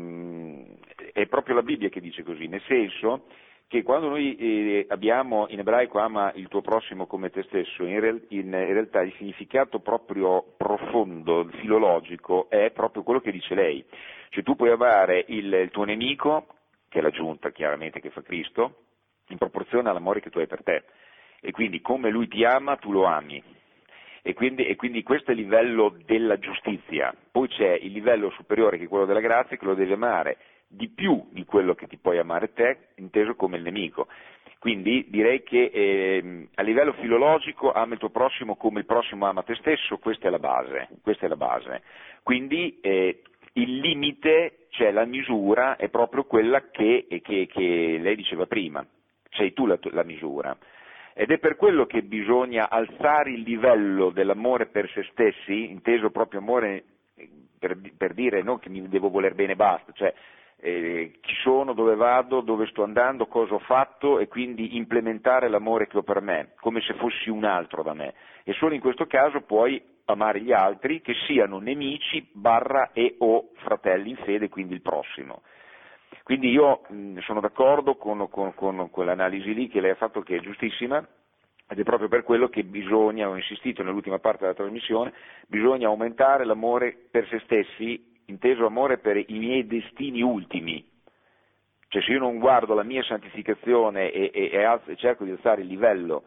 è proprio la Bibbia che dice così, nel senso che quando noi abbiamo in ebraico ama il tuo prossimo come te stesso, in realtà il significato proprio profondo, filologico, è proprio quello che dice lei. Cioè tu puoi amare il tuo nemico, che è l'aggiunta chiaramente che fa Cristo, in proporzione all'amore che tu hai per te. E quindi come lui ti ama tu lo ami. E quindi questo è il livello della giustizia. Poi c'è il livello superiore che è quello della grazia, che lo devi amare di più di quello che ti puoi amare te, inteso come il nemico. Quindi direi che a livello filologico ama il tuo prossimo come il prossimo ama te stesso, questa è la base. Quindi il limite, cioè la misura, è proprio quella che lei diceva prima, sei tu la misura. Ed è per quello che bisogna alzare il livello dell'amore per se stessi, inteso proprio amore per dire non che mi devo voler bene e basta, cioè chi sono, dove vado, dove sto andando, cosa ho fatto e quindi implementare l'amore che ho per me, come se fossi un altro da me. E solo in questo caso puoi amare gli altri che siano nemici e o fratelli in fede, quindi il prossimo. Quindi io sono d'accordo con quell'analisi lì che lei ha fatto, che è giustissima, ed è proprio per quello che bisogna, ho insistito nell'ultima parte della trasmissione, bisogna aumentare l'amore per se stessi, inteso amore per i miei destini ultimi. Cioè se io non guardo la mia santificazione e cerco di alzare il livello,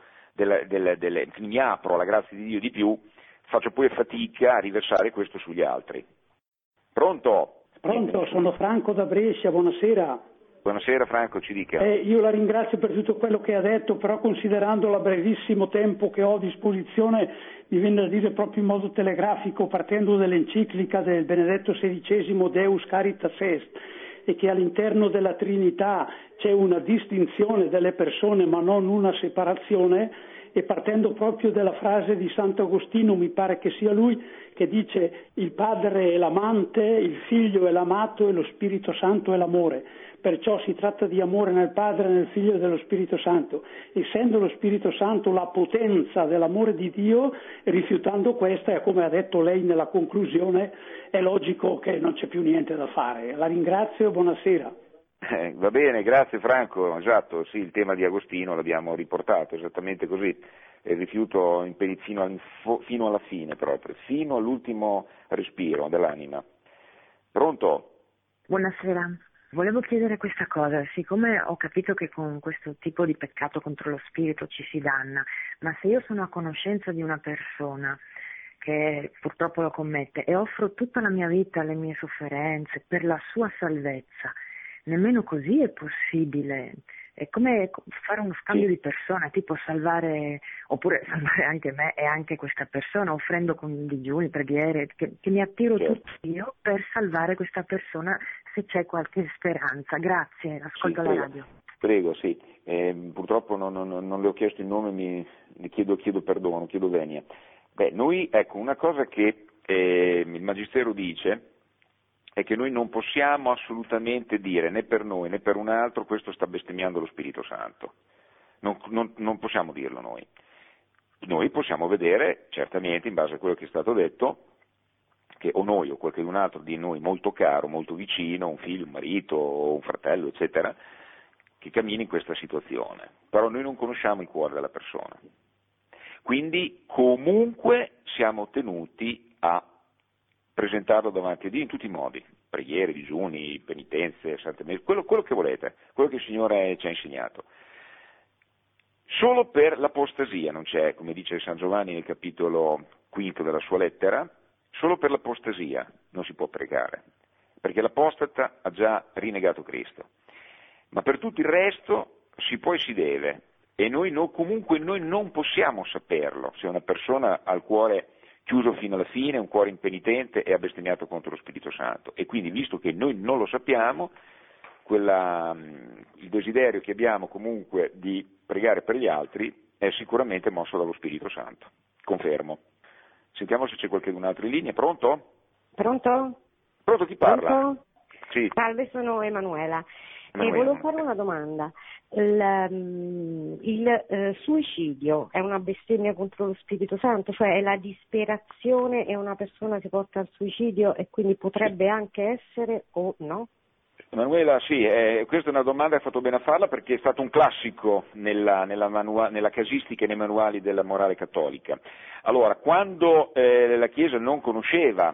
mi apro alla grazia di Dio di più, faccio poi fatica a riversare questo sugli altri. Pronto? Pronto, sono Franco da Brescia, buonasera. Buonasera Franco, ci dica. Io la ringrazio per tutto quello che ha detto, però considerando il brevissimo tempo che ho a disposizione mi viene da dire proprio in modo telegrafico, partendo dall'enciclica del Benedetto XVI Deus Caritas Est, e che all'interno della Trinità c'è una distinzione delle persone ma non una separazione, e partendo proprio dalla frase di Sant'Agostino, mi pare che sia lui, che dice il Padre è l'amante, il Figlio è l'amato e lo Spirito Santo è l'amore. Perciò si tratta di amore nel Padre, nel Figlio e dello Spirito Santo. Essendo lo Spirito Santo la potenza dell'amore di Dio, rifiutando questa, e come ha detto lei nella conclusione, è logico che non c'è più niente da fare. La ringrazio e buonasera. Va bene, grazie Franco, esatto, sì, il tema di Agostino l'abbiamo riportato, esattamente così, il rifiuto fino alla fine proprio, fino all'ultimo respiro dell'anima. Pronto? Buonasera, volevo chiedere questa cosa, siccome ho capito che con questo tipo di peccato contro lo spirito ci si danna, ma se io sono a conoscenza di una persona che purtroppo lo commette e offro tutta la mia vita, le mie sofferenze per la sua salvezza, nemmeno così è possibile. È come fare uno scambio di persona, tipo salvare, oppure salvare anche me e anche questa persona, offrendo con digiuni, preghiere, che mi attiro tutto io per salvare questa persona se c'è qualche speranza. Grazie, ascolto la radio. Prego, sì. Purtroppo non le ho chiesto il nome, ne chiedo perdono, chiedo venia. Noi, ecco, una cosa che il Magistero dice è che noi non possiamo assolutamente dire né per noi né per un altro questo sta bestemmiando lo Spirito Santo, non possiamo dirlo noi. Noi possiamo vedere certamente, in base a quello che è stato detto, che o noi o qualcun altro di noi molto caro, molto vicino, un figlio, un marito o un fratello eccetera, che cammina in questa situazione, però noi non conosciamo il cuore della persona, quindi comunque siamo tenuti a presentarlo davanti a Dio in tutti i modi, preghiere, digiuni, penitenze, sante messe, quello che volete, quello che il Signore ci ha insegnato. Solo per l'apostasia non c'è, come dice San Giovanni nel capitolo quinto della sua lettera, solo per l'apostasia non si può pregare, perché l'apostata ha già rinnegato Cristo, ma per tutto il resto si può e si deve, e comunque noi non possiamo saperlo se una persona ha il cuore chiuso fino alla fine, un cuore impenitente e ha bestemmiato contro lo Spirito Santo. E quindi, visto che noi non lo sappiamo, il desiderio che abbiamo comunque di pregare per gli altri è sicuramente mosso dallo Spirito Santo, confermo. Sentiamo se c'è qualcun altro in linea, pronto? Pronto? Pronto, chi parla? Pronto? Sì. Salve, sono Emanuela. Emanuela. Volevo fare una domanda. Il suicidio è una bestemmia contro lo Spirito Santo? Cioè è la disperazione e una persona si porta al suicidio e quindi potrebbe anche essere o no? Emanuela, sì, questa è una domanda, hai fatto bene a farla perché è stato un classico nella casistica e nei manuali della morale cattolica. Allora, quando la Chiesa non conosceva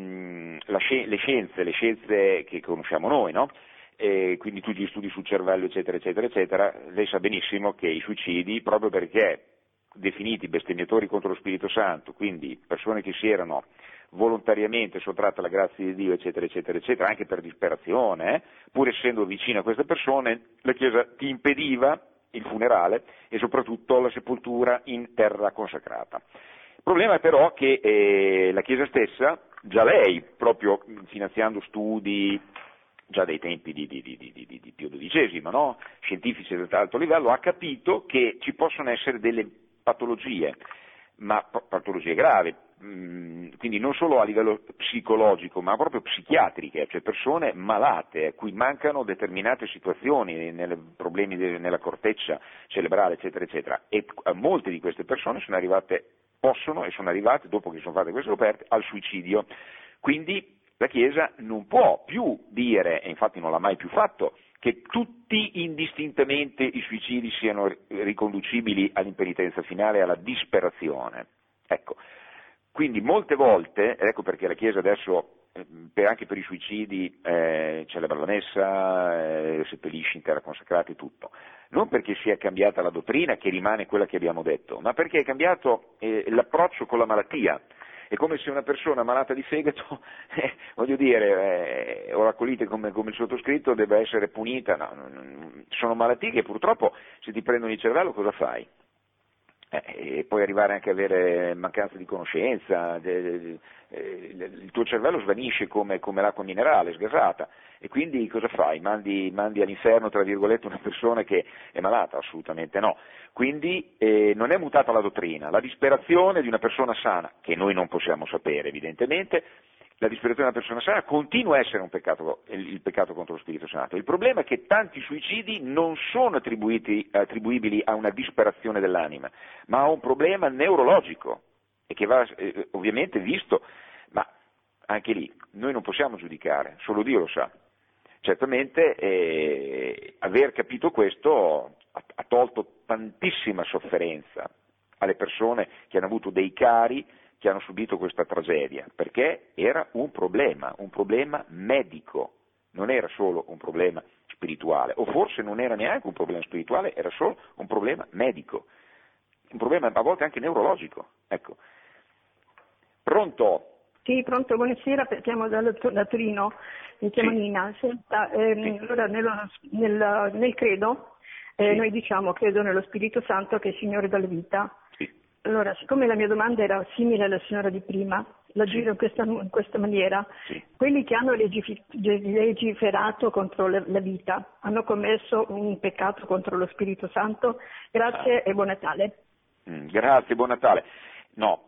le scienze che conosciamo noi, no? Quindi tutti gli studi sul cervello, eccetera, eccetera, eccetera, lei sa benissimo che i suicidi, proprio perché definiti bestemmiatori contro lo Spirito Santo, quindi persone che si erano volontariamente sottratte alla grazia di Dio, eccetera, eccetera, eccetera, anche per disperazione, pur essendo vicino a queste persone, la Chiesa ti impediva il funerale e soprattutto la sepoltura in terra consacrata. Il problema è però che la Chiesa stessa, già lei, proprio finanziando studi già dai tempi di Pio XII, no? Scientifici di alto livello, ha capito che ci possono essere delle patologie, ma patologie gravi, quindi non solo a livello psicologico, ma proprio psichiatriche, cioè persone malate a cui mancano determinate situazioni, problemi nella corteccia cerebrale, eccetera, eccetera, e molte di queste persone sono arrivate, sono arrivate, dopo che sono fatte queste scoperte, al suicidio. Quindi la Chiesa non può più dire, e infatti non l'ha mai più fatto, che tutti indistintamente i suicidi siano riconducibili all'impenitenza finale e alla disperazione. Ecco, quindi molte volte, ecco perché la Chiesa adesso, anche per i suicidi, celebra la messa, seppellisce in terra consacrata e tutto, non perché sia cambiata la dottrina, che rimane quella che abbiamo detto, ma perché è cambiato l'approccio con la malattia. È come se una persona malata di fegato, voglio dire, oracolite come il sottoscritto, debba essere punita. No, sono malattie che purtroppo se ti prendono il cervello cosa fai? E puoi arrivare anche a avere mancanza di conoscenza, il tuo cervello svanisce come l'acqua minerale, sgasata, e quindi cosa fai? Mandi all'inferno, tra virgolette, una persona che è malata? Assolutamente no. Quindi non è mutata la dottrina, la disperazione di una persona sana, che noi non possiamo sapere evidentemente, la disperazione di una persona sana continua a essere un peccato, il peccato contro lo Spirito Santo. Il problema è che tanti suicidi non sono attribuibili a una disperazione dell'anima, ma a un problema neurologico, e che va ovviamente visto, ma anche lì noi non possiamo giudicare, solo Dio lo sa. Certamente aver capito questo ha tolto tantissima sofferenza alle persone che hanno avuto dei cari che hanno subito questa tragedia, perché era un problema medico, non era solo un problema spirituale, o forse non era neanche un problema spirituale, era solo un problema medico, un problema a volte anche neurologico. Ecco. Pronto? Sì, pronto, buonasera, chiamo da Torino, mi chiamo Sì. Nina. Senta, Sì. allora nel credo Sì. noi diciamo credo nello Spirito Santo che è Signore della vita. Sì. Allora, siccome la mia domanda era simile alla signora di prima, la giro in questa maniera. Sì. Quelli che hanno legiferato contro la vita hanno commesso un peccato contro lo Spirito Santo? Grazie e buon Natale. Grazie, buon Natale. No,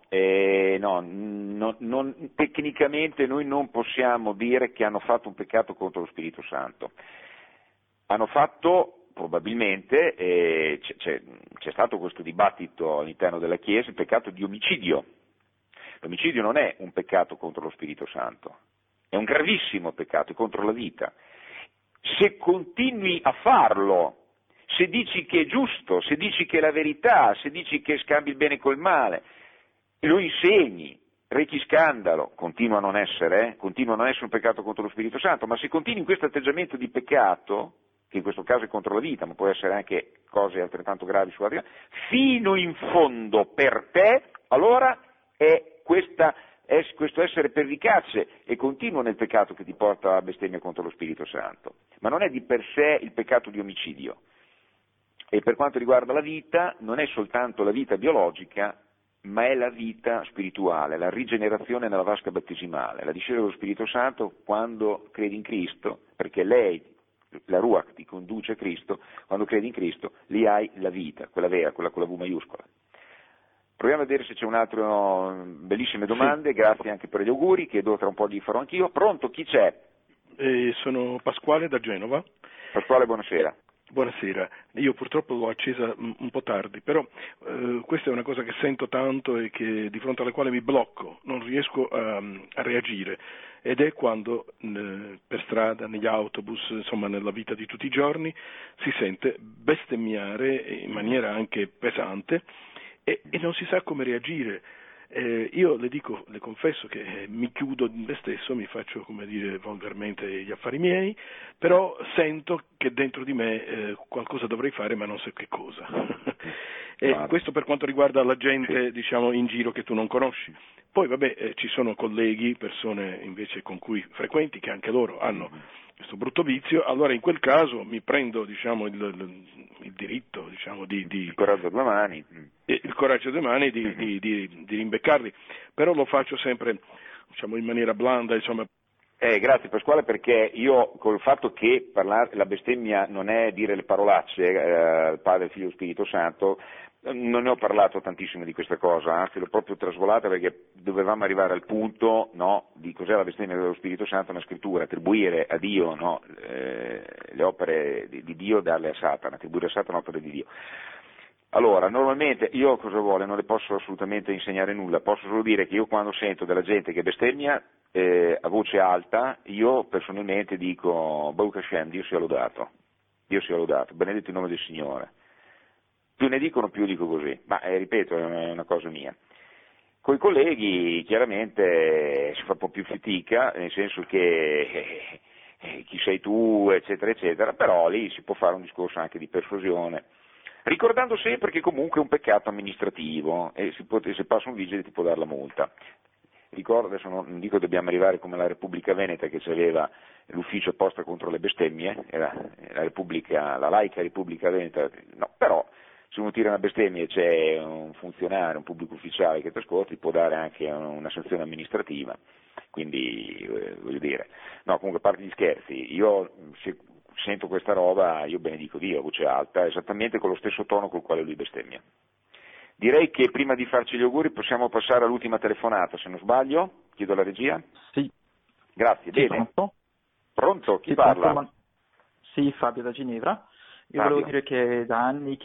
tecnicamente noi non possiamo dire che hanno fatto un peccato contro lo Spirito Santo. Hanno fatto, probabilmente, c'è stato questo dibattito all'interno della Chiesa, il peccato di omicidio. L'omicidio non è un peccato contro lo Spirito Santo, è un gravissimo peccato, è contro la vita. Se continui a farlo, se dici che è giusto, se dici che è la verità, se dici che scambi il bene col male, e lo insegni, rechi scandalo, continua a non essere un peccato contro lo Spirito Santo, ma se continui in questo atteggiamento di peccato, che in questo caso è contro la vita, ma può essere anche cose altrettanto gravi sulla vita, fino in fondo per te, allora è questo essere pervicace e continuo nel peccato che ti porta alla bestemmia contro lo Spirito Santo, ma non è di per sé il peccato di omicidio. E per quanto riguarda la vita, non è soltanto la vita biologica, ma è la vita spirituale, la rigenerazione nella vasca battesimale, la discesa dello Spirito Santo quando credi in Cristo, perché lei, la Ruach ti conduce a Cristo, quando credi in Cristo, lì hai la vita, quella vera, quella con la V maiuscola. Proviamo a vedere se c'è un altro, bellissime domande, sì. Grazie anche per gli auguri, che tra un po' li farò anch'io. Pronto, chi c'è? Sono Pasquale da Genova. Pasquale, buonasera. Buonasera, io purtroppo l'ho accesa un po' tardi, però questa è una cosa che sento tanto e di fronte alla quale mi blocco, non riesco a reagire, ed è quando per strada, negli autobus, insomma nella vita di tutti i giorni, si sente bestemmiare in maniera anche pesante e non si sa come reagire. Io le confesso che mi chiudo in me stesso, mi faccio, come dire, volgarmente gli affari miei, però sento che dentro di me qualcosa dovrei fare, ma non so che cosa. Questo per quanto riguarda la gente, diciamo, in giro che tu non conosci. Poi vabbè, ci sono colleghi, persone invece con cui frequenti, che anche loro hanno questo brutto vizio, allora in quel caso mi prendo, diciamo, il diritto, diciamo, il coraggio a due mani, il coraggio a due mani di rimbeccarli, però lo faccio sempre, diciamo, in maniera blanda, insomma. Grazie Pasquale, perché io col fatto che la bestemmia non è dire le parolacce, Padre, Figlio e Spirito Santo, non ne ho parlato tantissimo di questa cosa, anzi l'ho proprio trasvolata perché dovevamo arrivare al punto, no, di cos'è la bestemmia dello Spirito Santo nella scrittura, attribuire a Dio, no, le opere di Dio, darle a Satana, attribuire a Satana opere di Dio. Allora, normalmente io cosa vuole? Non le posso assolutamente insegnare nulla, posso solo dire che io quando sento della gente che bestemmia a voce alta, io personalmente dico Baruch Hashem, Dio sia lodato, benedetto il nome del Signore. Più ne dicono più dico così, ma ripeto, è una cosa mia. Con i colleghi chiaramente si fa un po' più fatica, nel senso che chi sei tu, eccetera, eccetera, però lì si può fare un discorso anche di persuasione, ricordando sempre che comunque è un peccato amministrativo e se passa un vigile ti può dare la multa. Ricordo, adesso non dico dobbiamo arrivare come la Repubblica Veneta che aveva l'ufficio apposta contro le bestemmie, era la laica Repubblica Veneta, no, però se uno tira una bestemmia e c'è un funzionario, un pubblico ufficiale che ti ascolta, ti può dare anche una sanzione amministrativa, quindi voglio dire, no, comunque a parte gli scherzi, io se sento questa roba io benedico Dio a voce alta, esattamente con lo stesso tono col quale lui bestemmia. Direi che prima di farci gli auguri possiamo passare all'ultima telefonata, se non sbaglio, chiedo alla regia. Sì. Grazie, sì, bene. Pronto? Pronto? Chi parla? Pronto, sì, Fabio da Ginevra. Io Fabio. volevo dire che da anni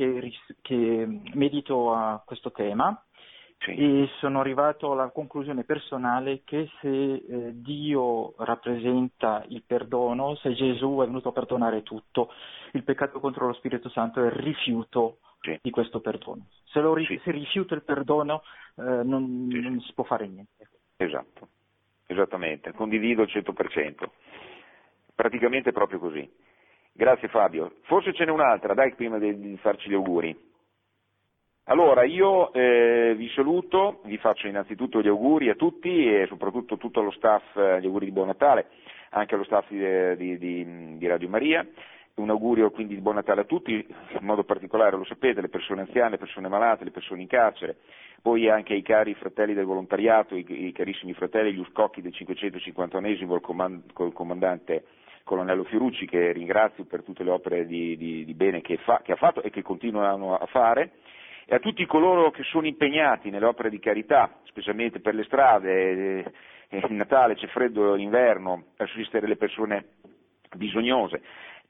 che medito a questo tema e sono arrivato alla conclusione personale che se Dio rappresenta il perdono, se Gesù è venuto a perdonare tutto, il peccato contro lo Spirito Santo è il rifiuto di questo perdono. Se rifiuto il perdono non si può fare niente. Esatto, esattamente, condivido al 100%, praticamente proprio così. Grazie Fabio. Forse ce n'è un'altra, dai, prima di farci gli auguri. Allora, io vi saluto, vi faccio innanzitutto gli auguri a tutti e soprattutto tutto lo staff, gli auguri di Buon Natale, anche allo staff di Radio Maria. Un augurio quindi di Buon Natale a tutti, in modo particolare, lo sapete, le persone anziane, le persone malate, le persone in carcere, poi anche ai cari fratelli del volontariato, i carissimi fratelli, gli uscocchi del 551esimo, col comandante colonnello Fiorucci, che ringrazio per tutte le opere di bene che ha fatto e che continuano a fare, e a tutti coloro che sono impegnati nelle opere di carità, specialmente per le strade, il Natale c'è freddo, l'inverno, per assistere le persone bisognose.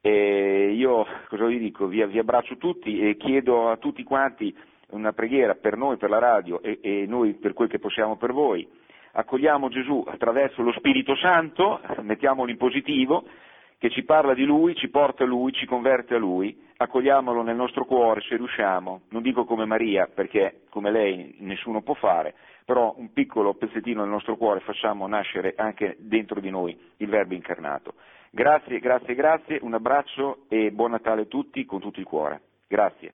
Io cosa vi dico? Vi abbraccio tutti e chiedo a tutti quanti una preghiera per noi, per la radio e noi per quel che possiamo per voi. Accogliamo Gesù attraverso lo Spirito Santo, mettiamolo in positivo, che ci parla di Lui, ci porta a Lui, ci converte a Lui, accogliamolo nel nostro cuore se riusciamo, non dico come Maria perché come lei nessuno può fare, però un piccolo pezzettino nel nostro cuore facciamo nascere anche dentro di noi il Verbo incarnato. Grazie, grazie, grazie, un abbraccio e buon Natale a tutti con tutto il cuore. Grazie.